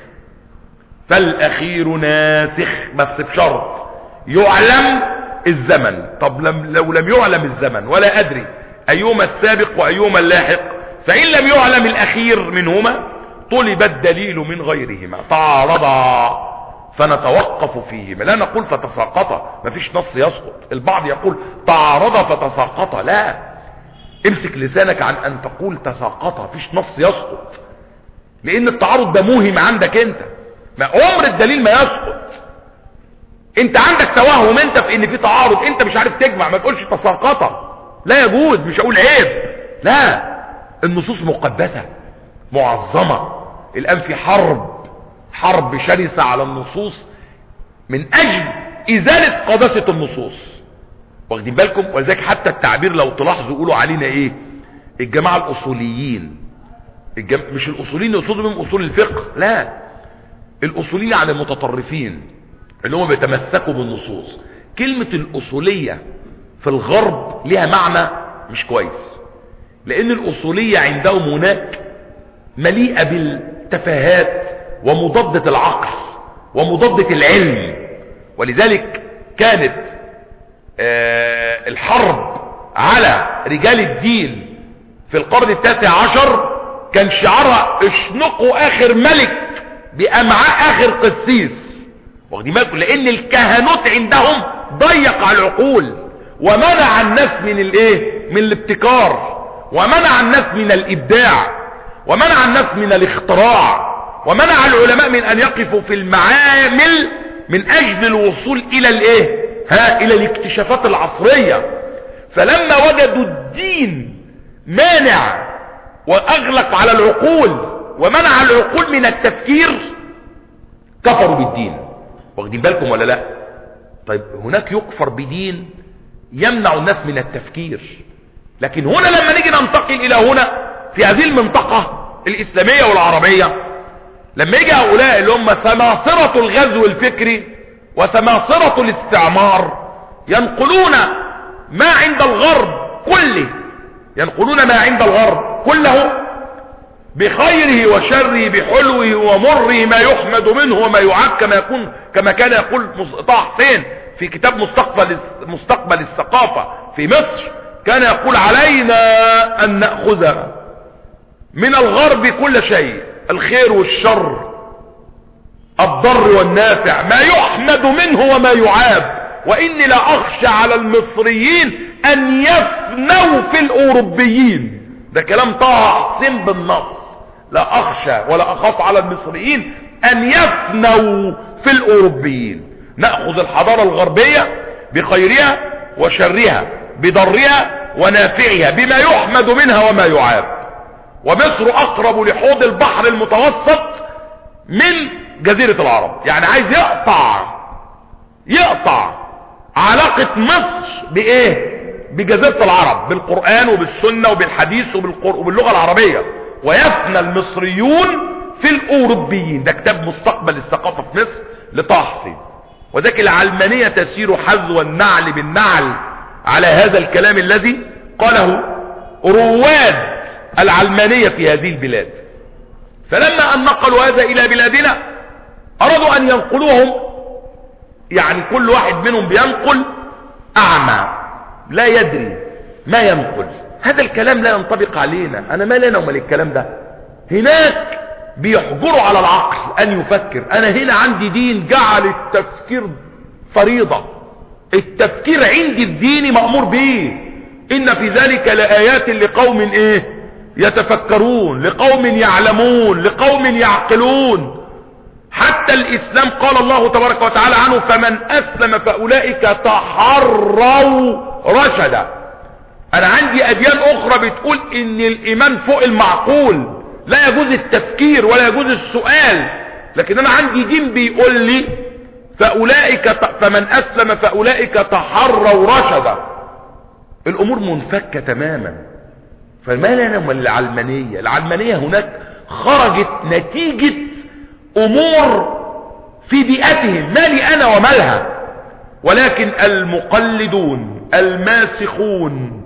فالأخير ناسخ بس بشرط يعلم الزمن. طب لم لو لم يعلم الزمن ولا أدري أيهما السابق وأيهما اللاحق، فإن لم يعلم الأخير منهما طلب الدليل من غيرهما، تعارضا فنتوقف فيهما. لا نقول فتساقطا، مفيش نص يسقط. البعض يقول تعارض فتساقطا، لا، امسك لسانك عن ان تقول تساقطا، مفيش نص يسقط، لان التعارض ده موهم عندك انت، ما عمر الدليل ما يسقط. انت عندك توهم انت في ان في تعارض، انت مش عارف تجمع، ما تقولش تساقطا، لا يجوز. مش اقول عيب، لا، النصوص مقدسة معظمة. الان في حرب حرب شرسة على النصوص من اجل ازالة قداسة النصوص، واخدين بالكم؟ ولذلك حتى التعبير لو تلاحظوا يقولوا علينا ايه؟ الجماعة الاصوليين. الجم... مش الاصوليين يقصدوا بهم اصول الفقه، لا، الاصوليين عن المتطرفين اللي هم بيتمسكوا بالنصوص. كلمة الاصولية في الغرب لها معنى مش كويس، لان الاصولية عندهم هناك مليئة بالتفاهات ومضادة العقل ومضادة العلم. ولذلك كانت آه الحرب على رجال الدين في القرن التاسع عشر كان شعارها اشنقوا اخر ملك بامعاء اخر قسيس، واخدين بالكم؟ لان الكهنوت عندهم ضيق على العقول ومنع الناس من الايه؟ من الابتكار، ومنع الناس من الابداع، ومنع الناس من الاختراع، ومنع العلماء من ان يقفوا في المعامل من اجل الوصول الى الايه؟ ها، الى الاكتشافات العصرية. فلما وجدوا الدين مانع واغلق على العقول ومنع العقول من التفكير كفروا بالدين. واخدين بالكم ولا لا؟ طيب هناك يكفر بدين يمنع الناس من التفكير، لكن هنا لما نيجي ننتقل الى هنا في هذه المنطقة الاسلامية والعربية، لما يجي هؤلاء اللي هم سماصرة الغزو الفكري وسماصرة الاستعمار ينقلون ما عند الغرب كله، ينقلون ما عند الغرب كله بخيره وشره بحلوه ومره، ما يحمد منه وما يعاب، كما يكون كما كان يقول طه حسين في كتاب مستقبل مستقبل الثقافة في مصر، كان يقول علينا ان نأخذ من الغرب كل شيء، الخير والشر، الضر والنافع، ما يحمد منه وما يعاب، واني لا اخشى على المصريين ان يفنوا في الاوروبيين. ده كلام طه حسين بالنص، لا اخشى ولا اخاف على المصريين ان يفنوا في الاوروبيين. نأخذ الحضارة الغربية بخيرها وشرها بضرها ونافعها بما يحمد منها وما يعاب. ومصر اقرب لحوض البحر المتوسط من جزيرة العرب، يعني عايز يقطع يقطع علاقة مصر بايه؟ بجزيرة العرب، بالقرآن وبالسنة وبالحديث وباللغة العربية، ويفنى المصريون في الاوروبيين. ده كتاب مستقبل الثقافة في مصر لطه حسين. وذاك العلمانية تسير حذو النعل بالنعل على هذا الكلام الذي قاله رواد العلمانية في هذه البلاد. فلما ان نقلوا هذا الى بلادنا ارادوا ان ينقلوهم، يعني كل واحد منهم بينقل اعمى لا يدري ما ينقل. هذا الكلام لا ينطبق علينا، انا ما لنا وما الكلام ده. هناك بيحجروا على العقل ان يفكر، انا هنا عندي دين جعل التفكير فريضة، التفكير عندي الديني مأمور به. ان في ذلك لآيات لقوم ايه يتفكرون، لقوم يعلمون، لقوم يعقلون. حتى الاسلام قال الله تبارك وتعالى عنه فمن اسلم فاولئك تحروا رشدا. انا عندي اديان اخرى بتقول ان الايمان فوق المعقول، لا يجوز التفكير ولا يجوز السؤال، لكن انا عندي دين بيقول لي فاولئك فمن اسلم فاولئك تحروا رشدا. الامور منفكة تماما. فما لنا من العلمانية؟ العلمانية هناك خرجت نتيجة امور في بيئتهم، مالي انا ومالها. ولكن المقلدون الماسخون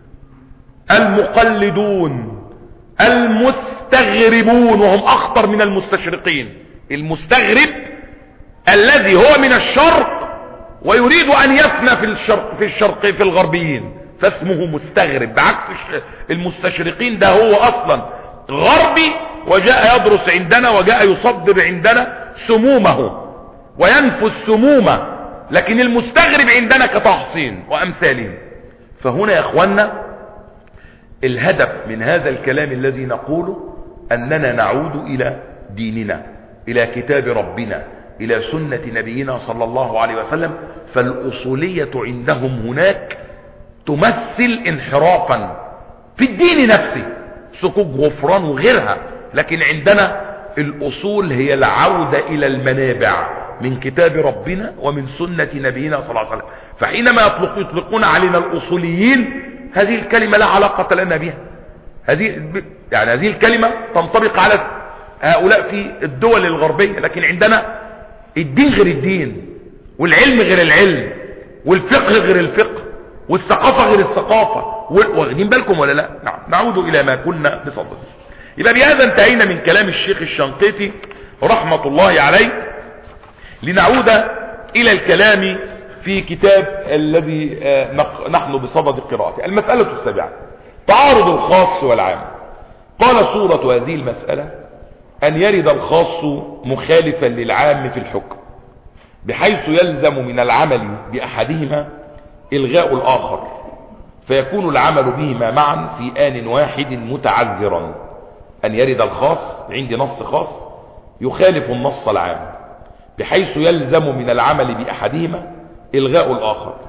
المقلدون المستغربون، وهم اخطر من المستشرقين. المستغرب الذي هو من الشرق ويريد ان يفنى في الشرق في الشرق في الغربيين، فاسمه مستغرب، بعكس المستشرقين ده هو اصلا غربي وجاء يدرس عندنا وجاء يصدر عندنا سمومه وينفذ سمومه. لكن المستغرب عندنا كطه وامثالهم. فهنا يا اخوانا الهدف من هذا الكلام الذي نقوله اننا نعود الى ديننا، الى كتاب ربنا، الى سنة نبينا صلى الله عليه وسلم. فالاصولية عندهم هناك تمثل انحرافا في الدين نفسه، سكوك غفران وغيرها. لكن عندنا الاصول هي العودة الى المنابع من كتاب ربنا ومن سنة نبينا صلى الله عليه وسلم. فحينما يطلقون علينا الاصوليين، هذه الكلمة لا علاقة لنا بها. هذه يعني هذه الكلمة تنطبق على هؤلاء في الدول الغربية، لكن عندنا الدين غير الدين، والعلم غير العلم، والفقه غير الفقه، والثقافة غير الثقافة. واخدين بالكم ولا لا؟ نعم. نعود الى ما كنا بصدده. يبقى بهذا انتهينا من كلام الشيخ الشنقيطي رحمة الله عليه، لنعود الى الكلام في كتاب الذي نحن بصدد قراءته. المسألة السابعة تعارض الخاص والعام. قال صورة هذه المسألة ان يرد الخاص مخالفا للعام في الحكم، بحيث يلزم من العمل باحدهما الغاء الاخر، فيكون العمل بهما معا في آن واحد متعذرا. ان يرد الخاص، عندي نص خاص يخالف النص العام، بحيث يلزم من العمل باحدهما الغاء الاخر،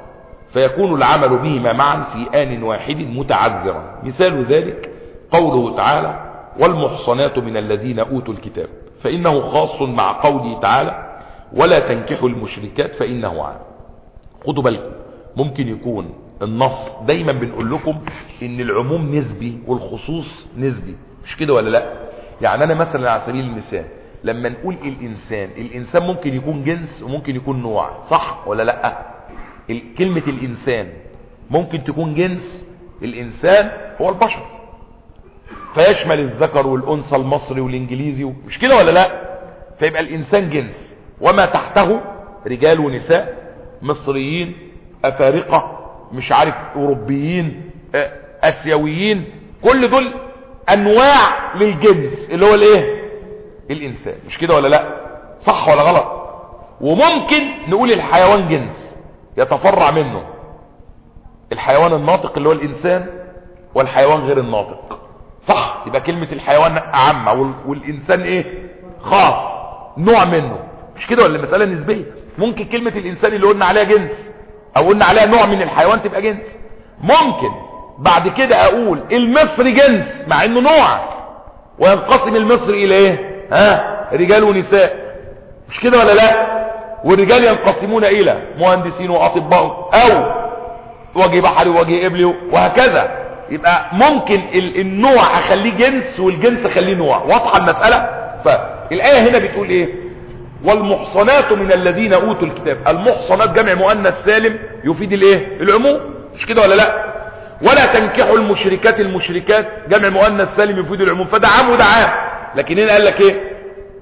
فيكون العمل بهما معا في آن واحد متعذرا. مثال ذلك قوله تعالى والمحصنات من الذين أوتوا الكتاب، فإنه خاص مع قوله تعالى ولا تنكحوا المشركات فإنه عام. خدوا بالكم، ممكن يكون النص، دايما بنقول لكم ان العموم نسبي والخصوص نسبي، مش كده ولا لا؟ يعني انا مثلا على سبيل المثال لما نقول الانسان، الانسان ممكن يكون جنس وممكن يكون نوع، صح ولا لا؟ كلمة الانسان ممكن تكون جنس، الانسان هو البشر فيشمل الذكر والانثى المصري والانجليزي، مش كده ولا لا؟ فيبقى الانسان جنس وما تحته رجال ونساء، مصريين، افارقة، مش عارف اوروبيين، اسيويين، كل دول انواع للجنس اللي هو الايه؟ الانسان، مش كده ولا لا؟ صح ولا غلط؟ وممكن نقول الحيوان جنس يتفرع منه الحيوان الناطق اللي هو الانسان والحيوان غير الناطق، صح؟ يبقى كلمة الحيوان عامة والانسان ايه؟ خاص، نوع منه، مش كده ولا المسألة نسبية؟ ممكن كلمة الانسان اللي قلنا عليها جنس او قلنا عليها نوع من الحيوان تبقى جنس. ممكن بعد كده اقول المصري جنس مع انه نوع، وينقسم المصري الى ايه؟ ها؟ رجال ونساء، مش كده ولا لا؟ والرجال ينقسمون الى مهندسين واطباء او وجه بحري ووجه قبلي وهكذا. يبقى ممكن النوع اخليه جنس والجنس اخليه نوع. واضحه المساله؟ فالايه هنا بتقول ايه؟ والمحصنات من الذين اوتوا الكتاب. المحصنات جمع مؤنث سالم يفيد الايه؟ العموم، مش كده ولا لا؟ ولا تنكحوا المشركات. المشركات جمع مؤنث سالم يفيد العموم، فده عام وده عام. لكن هنا قال لك ايه؟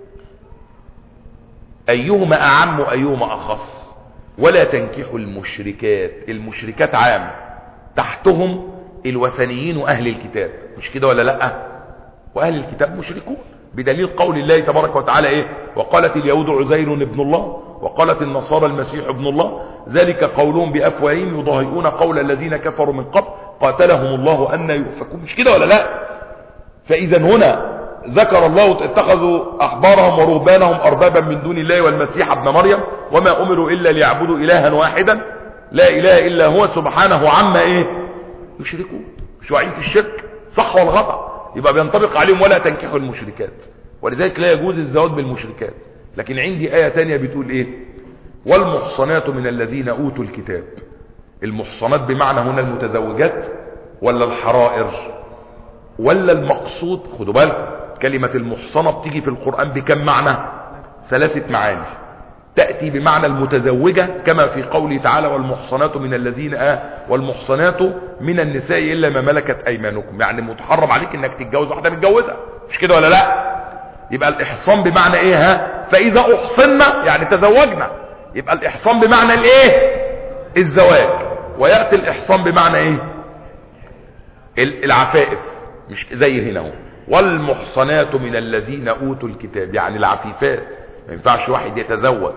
ايهما اعم وايهما اخص. ولا تنكحوا المشركات. المشركات عام، تحتهم الوثنيين واهل الكتاب، مش كده ولا لا؟ واهل الكتاب مشركون بدليل قول الله تبارك وتعالى ايه؟ وقالت اليهود عزير ابن الله وقالت النصارى المسيح ابن الله ذلك قولهم بافواههم يضاهئون قول الذين كفروا من قبل قاتلهم الله ان يؤفكون، مش كده ولا لا؟ فاذا هنا ذكر الله اتخذوا احبارهم ورهبانهم اربابا من دون الله والمسيح ابن مريم وما امروا الا ليعبدوا الها واحدا لا اله الا هو سبحانه عما ايه؟ يشركون. مش واعيين في الشرك، صح ولا غلط؟ يبقى بينطبق عليهم ولا تنكحوا المشركات، ولذلك لا يجوز الزواج بالمشركات. لكن عندي آية تانية بتقول ايه؟ والمحصنات من الذين اوتوا الكتاب. المحصنات بمعنى هنا المتزوجات ولا الحرائر ولا المقصود؟ خدوا بالكم كلمة المحصنة بتيجي في القرآن بكم معنى؟ ثلاثة معاني. تأتي بمعنى المتزوجة كما في قوله تعالى والمحصنات من الذين آه والمحصنات من النساء إلا ما ملكت أيمانكم، يعني متحرم عليك انك تتجوز واحدة متجوزة، مش كده ولا لا؟ يبقى الإحصان بمعنى ايه؟ ها؟ فإذا أحصنا يعني تزوجنا، يبقى الإحصان بمعنى الايه؟ الزواج. ويأتي الإحصان بمعنى ايه؟ العفائف، مش زي هنا هو والمحصنات من الذين أوتوا الكتاب، يعني العفيفات. ما ينفعش واحد يتزوج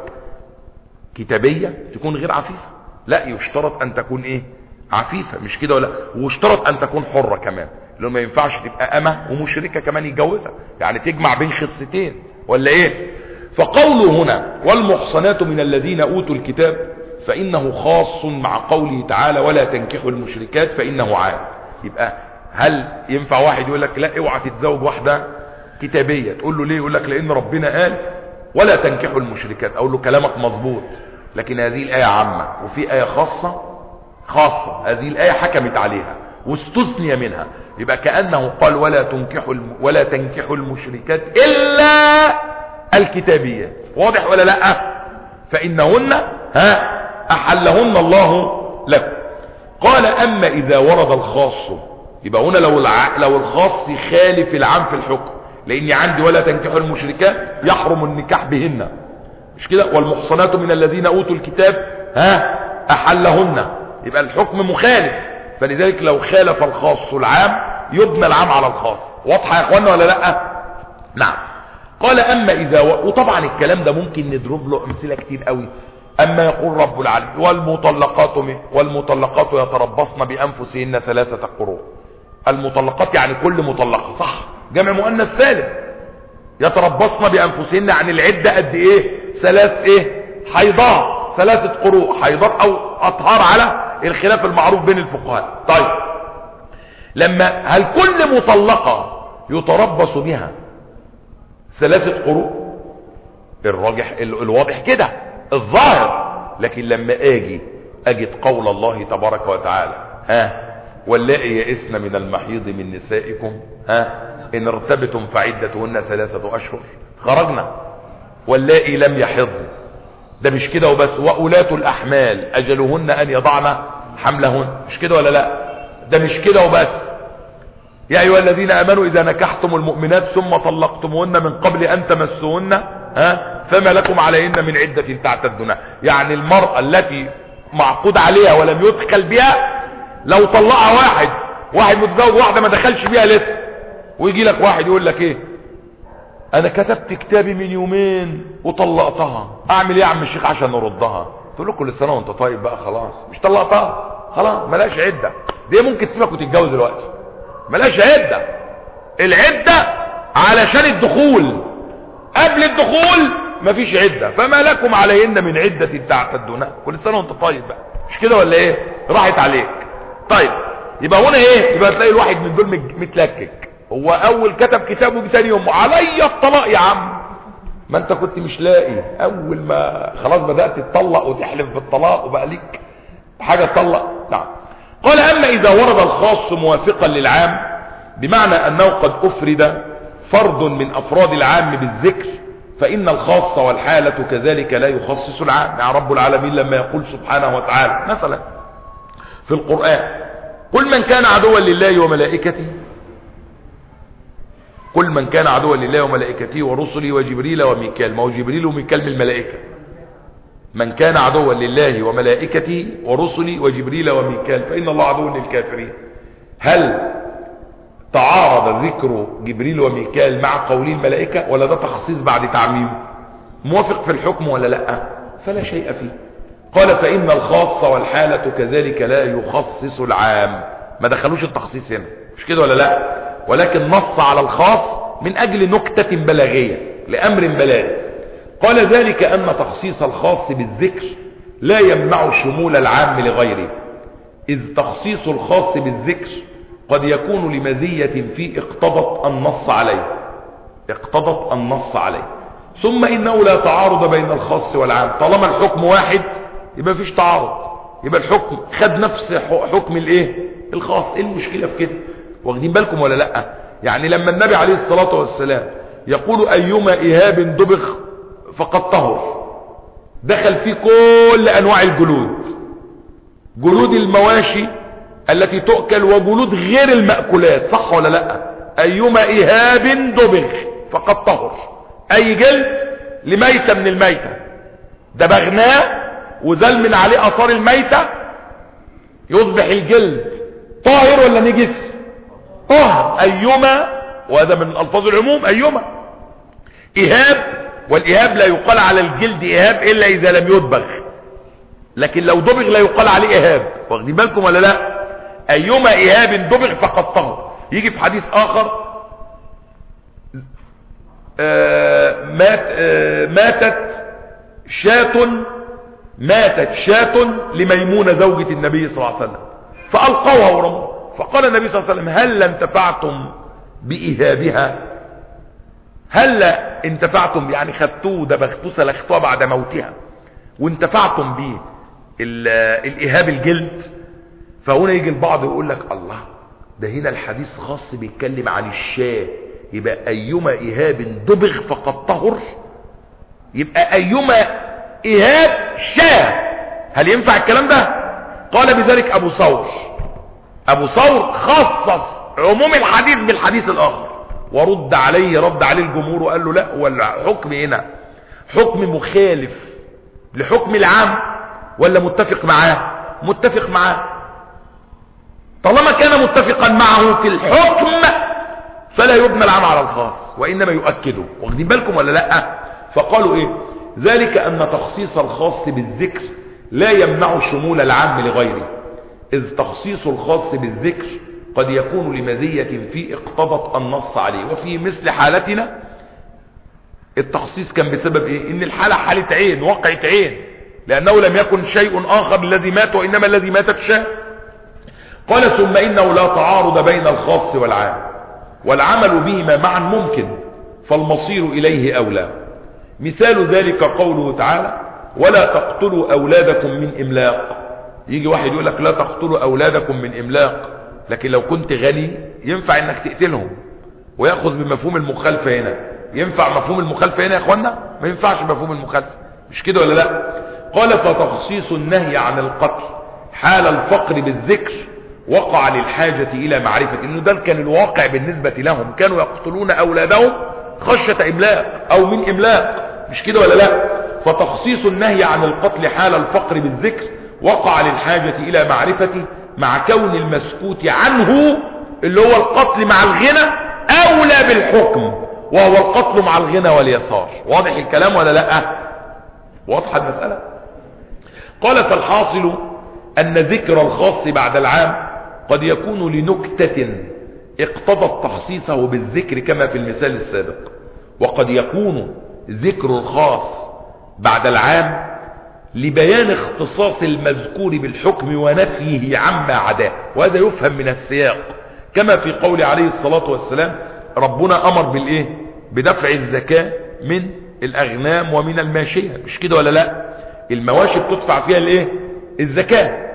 كتابية تكون غير عفيفة، لا يشترط ان تكون ايه؟ عفيفة، مش كده ولا؟ ويشترط ان تكون حرة كمان، لانه ما ينفعش تبقى امة ومشركة كمان يتجوزها، يعني تجمع بين خصتين ولا ايه؟ فقوله هنا والمحصنات من الذين اوتوا الكتاب فانه خاص مع قوله تعالى ولا تنكحوا المشركات فانه عام. يبقى هل ينفع واحد يقول لك لا اوعى تتزوج واحدة كتابية؟ تقول له ليه؟ يقول لك لان ربنا قال ولا تنكحوا المشركات. اقول له كلامك مظبوط، لكن هذه الايه عامه وفي ايه خاصه خاصه، هذه الايه حكمت عليها واستثني منها. يبقى كانه قال ولا تنكحوا ولا تنكحوا المشركات الا الكتابيات. واضح ولا لا؟ فانهن ها احلهن الله لكم. قال اما اذا ورد الخاص، يبقى هنا لو الع... لو الخاص يخالف العام في الحكم، لاني عندي ولا تنكحوا المشركات يحرم النكاح بهن، مش كده؟ والمحصنات من الذين اوتوا الكتاب ها احلهن، يبقى الحكم مخالف. فلذلك لو خالف الخاص العام يبنى العام على الخاص. واضحه يا اخوانا ولا لا؟ نعم. قال اما اذا و... وطبعا الكلام ده ممكن نضرب له امثله كتير قوي. اما يقول رب العالمين والمطلقات والمطلقات يتربصن بانفسهن ثلاثه قروء. المطلقات يعني كل مطلقه، صح؟ جمع مؤنث سالم. يتربصن بانفسهن عن العده قد ايه؟ ثلاث ايه؟ حيضات، ثلاثه قروء، حيضات او اطهار على الخلاف المعروف بين الفقهاء. طيب لما هل كل مطلقة يتربص بها ثلاثة قروء؟ الراجح الواضح كده الظاهر. لكن لما اجي اجد قول الله تبارك وتعالى ها واللائي يئسن من المحيض من نسائكم ها ان ارتبتم فعدتهن ثلاثة اشهر، خرجنا واللائي لم يحضن. ده مش كده وبس، وأولاة الأحمال أجلهن أن يضعن حملهن، مش كده ولا لا؟ ده مش كده وبس، يا أيها الذين آمنوا إذا نكحتم المؤمنات ثم طلقتموهن من قبل أن تمسوهن ها فما لكم عليهن من عدة تعتدونها. يعني المرأة التي معقود عليها ولم يدخل بها، لو طلقها واحد واحد متزوج واحدة ما دخلش بيها لسه، ويجي لك واحد يقول لك ايه انا كتبت كتابي من يومين وطلقتها، اعمل ايه يا عم الشيخ عشان نردها؟ تقول له كل سنه وانت طيب بقى، خلاص مش طلقتها خلاص ملاش عده، دي ممكن تسيبك وتتجوز دلوقتي، ملاش عده. العده علشان الدخول، قبل الدخول مفيش عده، فما لكم عليهن من عده تعتدونها، كل سنه وانت طيب بقى، مش كده ولا ايه؟ راحت عليك. طيب يبقى هنا ايه؟ يبقى تلاقي الواحد من دول متلكك، هو اول كتب كتابه بتاني يوم علي الطلاق يا عم، ما انت كنت مش لاقي اول ما خلاص بدأت تطلق وتحلف بالطلاق وبقى ليك حاجة تطلق. نعم. قال اما اذا ورد الخاص موافقا للعام، بمعنى انه قد افرد فرد من افراد العام بالذكر، فان الخاص والحالة كذلك لا يخصص العام. يعني رب العالمين لما يقول سبحانه وتعالى مثلا في القرآن قل من كان عدوا لله وملائكته، كل من كان عدوا لله وملائكته ورسله وجبريل وميكال، ما هو جبريل وميكال من الملائكة. من كان عدوا لله وملائكته ورسله وجبريل وميكال فإن الله عدو للكافرين. هل تعارض ذكر جبريل وميكال مع قولي الملائكة، ولا ده تخصيص بعد تعميم؟ موافق في الحكم ولا لا؟ فلا شيء فيه. قال فإن الخاص والحالة كذلك لا يخصص العام، ما دخلوش التخصيص هنا، مش كده ولا لا؟ ولكن نص على الخاص من اجل نكتة بلاغية لامر بلاغي. قال ذلك ان تخصيص الخاص بالذكر لا يمنع شمول العام لغيره، اذ تخصيص الخاص بالذكر قد يكون لمزية في اقتضت النص عليه اقتضت النص عليه ثم انه لا تعارض بين الخاص والعام. طالما الحكم واحد يبقى مفيش تعارض، يبقى الحكم خد نفس حكم الايه الخاص. ايه المشكلة في كده؟ واخدين بالكم ولا لا؟ يعني لما النبي عليه الصلاة والسلام يقول ايما اهاب دبغ فقد طهر، دخل فيه كل انواع الجلود، جلود المواشي التي تؤكل وجلود غير المأكولات، صح ولا لا؟ ايما اهاب دبغ فقد طهر، اي جلد لميتة من الميتة دبغناه وزال من عليه اثار الميتة يصبح الجلد طاهر ولا نجس؟ طهر. ايما، وهذا من الفاظ العموم، ايما اهاب، والاهاب لا يقال على الجلد اهاب الا اذا لم يدبغ، لكن لو دبغ لا يقال عليه اهاب. واخدين بالكم ولا لا؟ ايما اهاب دبغ فقد طهر. يجي في حديث اخر آه مات آه ماتت شاة ماتت شاة لميمونة زوجة النبي صلى الله عليه وسلم فألقوها ورموها، فقال النبي صلى الله عليه وسلم هل انتفعتم بإهابها؟ هل انتفعتم يعني خدتوه دبختوه سلختوها بعد موتها وانتفعتم به الإهاب الجلد؟ فهنا يجي البعض يقول لك الله، ده هنا الحديث خاص بيتكلم عن الشاة، يبقى أيما إهاب دبغ فقد طهر، يبقى أيما إهاب شاة. هل ينفع الكلام ده؟ قال بذلك أبو ثور أبو ثور خصص عموم الحديث بالحديث الآخر، ورد عليه رد عليه الجمهور وقال له لا، هو الحكم هنا حكم مخالف لحكم العام ولا متفق معاه؟ متفق معاه. طالما كان متفقا معه في الحكم فلا يبنى العام على الخاص وإنما يؤكده. واخدين بالكم ولا لا؟ فقالوا ايه؟ ذلك أن تخصيص الخاص بالذكر لا يمنع شمول العام لغيره، إذ تخصيص الخاص بالذكر قد يكون لمزية في اقتضت النص عليه. وفي مثل حالتنا التخصيص كان بسبب ايه؟ ان الحالة حالة عين، وقعت عين، لأنه لم يكن شيء آخر الذي مات، وإنما الذي ماتت شاة. قال ثم إنه لا تعارض بين الخاص والعام، والعمل بهما معا ممكن، فالمصير إليه أولى. مثال ذلك قوله تعالى ولا تقتلوا أولادكم من إملاق. يجي واحد يقول لك لا تقتلوا أولادكم من إملاق، لكن لو كنت غني ينفع انك تقتلهم، ويأخذ بمفهوم المخالفة هنا. ينفع مفهوم المخالفة هنا يا اخوانا؟ ما ينفعش مفهوم المخالفة، مش كده ولا لا؟ قال فتخصيص النهي عن القتل حال الفقر بالذكر وقع للحاجة الى معرفة انه ده كان الواقع بالنسبة لهم، كانوا يقتلون اولادهم خشية املاق او من املاق، مش كده ولا لا؟ فتخصيص النهي عن القتل حال الفقر بالذكر وقع للحاجة الى معرفته، مع كون المسكوت عنه اللي هو القتل مع الغنى اولى بالحكم، وهو القتل مع الغنى واليسار. واضح الكلام ولا لا؟ واضحة المسألة. قال فالحاصل ان ذكر الخاص بعد العام قد يكون لنكتة اقتضت تخصيصه بالذكر كما في المثال السابق، وقد يكون ذكر الخاص بعد العام لبيان اختصاص المذكور بالحكم ونفيه عما عداه، وهذا يفهم من السياق، كما في قول عليه الصلاة والسلام ربنا امر بالايه؟ بدفع الزكاة من الاغنام ومن الماشية، مش كده ولا لا؟ المواشي بتدفع فيها الايه؟ الزكاة،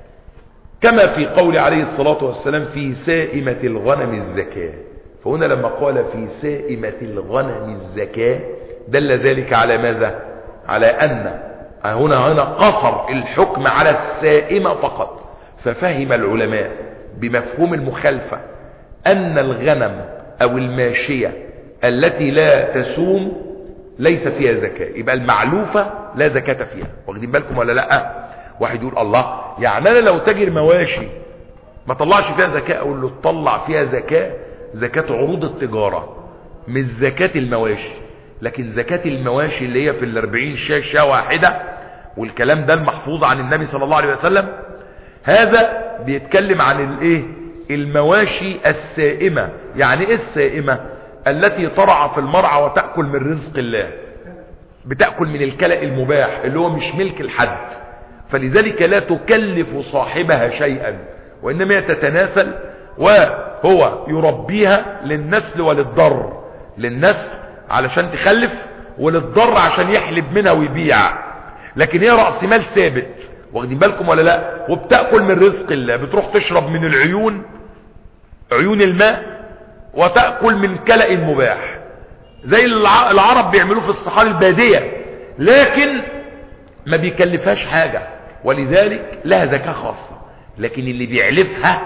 كما في قول عليه الصلاة والسلام في سائمة الغنم الزكاة. فهنا لما قال في سائمة الغنم الزكاة دل ذلك على ماذا؟ على ان هنا هنا قصر الحكم على السائمة فقط. ففهم العلماء بمفهوم المخالفة ان الغنم او الماشية التي لا تسوم ليس فيها زكاة، يبقى المعلوفة لا زكاة فيها. واخدين بالكم ولا لا؟ واحد يقول الله، يعني انا لو تاجر مواشي ما طلعش فيها زكاة؟ اقول له تطلع فيها زكاة، زكاة عروض التجارة مش زكاة المواشي. لكن زكاة المواشي اللي هي في الاربعين شاشة واحدة، والكلام ده المحفوظ عن النبي صلى الله عليه وسلم، هذا بيتكلم عن الايه؟ المواشي السائمة. يعني ايه السائمة؟ التي ترعى في المرعى وتأكل من رزق الله، بتأكل من الكلأ المباح اللي هو مش ملك الحد، فلذلك لا تكلف صاحبها شيئا، وإنما تتناسل، وهو يربيها للنسل وللضر، للنسل علشان تخلف، وللضر عشان يحلب منها ويبيع. لكن هي رأس مال ثابت، واخدين بالكم ولا لا؟ وبتأكل من رزق الله، بتروح تشرب من العيون، عيون الماء، وتأكل من كلأ مباح زي العرب بيعملوه في الصحاري البادية، لكن ما بيكلفهاش حاجة، ولذلك لها زكاة خاصة. لكن اللي بيعلفها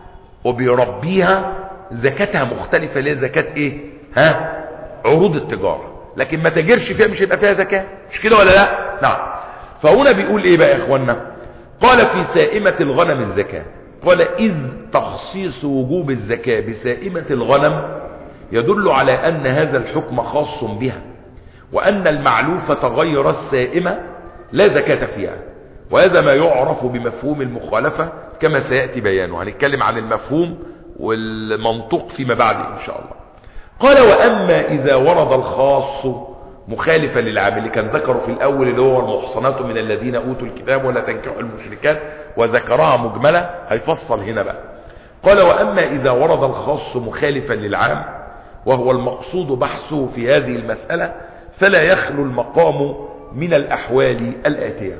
وبيربيها زكاتها مختلفة، ليه؟ زكاة ايه؟ ها؟ عروض التجارة. لكن ما تجرش فيها مش هيبقى فيها زكاة، مش كده ولا لا؟ نعم. فهنا بيقول ايه بقى يا اخوانا؟ قال في سائمة الغنم الزكاة. قال إذ تخصيص وجوب الزكاة بسائمة الغنم يدل على أن هذا الحكم خاص بها، وأن المعلوفة غير السائمة لا زكاة فيها، وهذا ما يعرف بمفهوم المخالفة كما سيأتي بيانه. هنتكلم عن المفهوم والمنطق فيما بعد إن شاء الله. قال وأما إذا ورد الخاص مخالفا للعام، اللي كان ذكره في الأول اللي هو المحصنات من الذين أوتوا الكتاب ولا تنكحوا المشركات، وذكرها مجملة، هيفصل هنا بقى. قال وأما إذا ورد الخاص مخالفا للعام وهو المقصود بحثه في هذه المسألة، فلا يخلو المقام من الأحوال الآتية.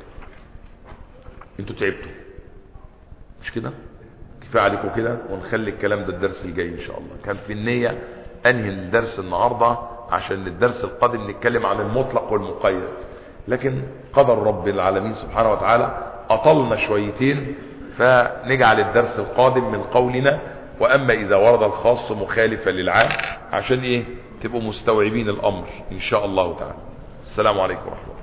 انتوا تعبتوا مش كده؟ كفاية عليكم كده، ونخلي الكلام ده الدرس الجاي إن شاء الله. كان في النية أنهي الدرس النهاردة عشان الدرس القادم نتكلم عن المطلق والمقيد، لكن قدر رب العالمين سبحانه وتعالى أطلنا شويتين، فنجعل الدرس القادم من قولنا وأما إذا ورد الخاص مخالفا للعام، عشان إيه؟ تبقوا مستوعبين الأمر إن شاء الله تعالى. السلام عليكم ورحمة الله.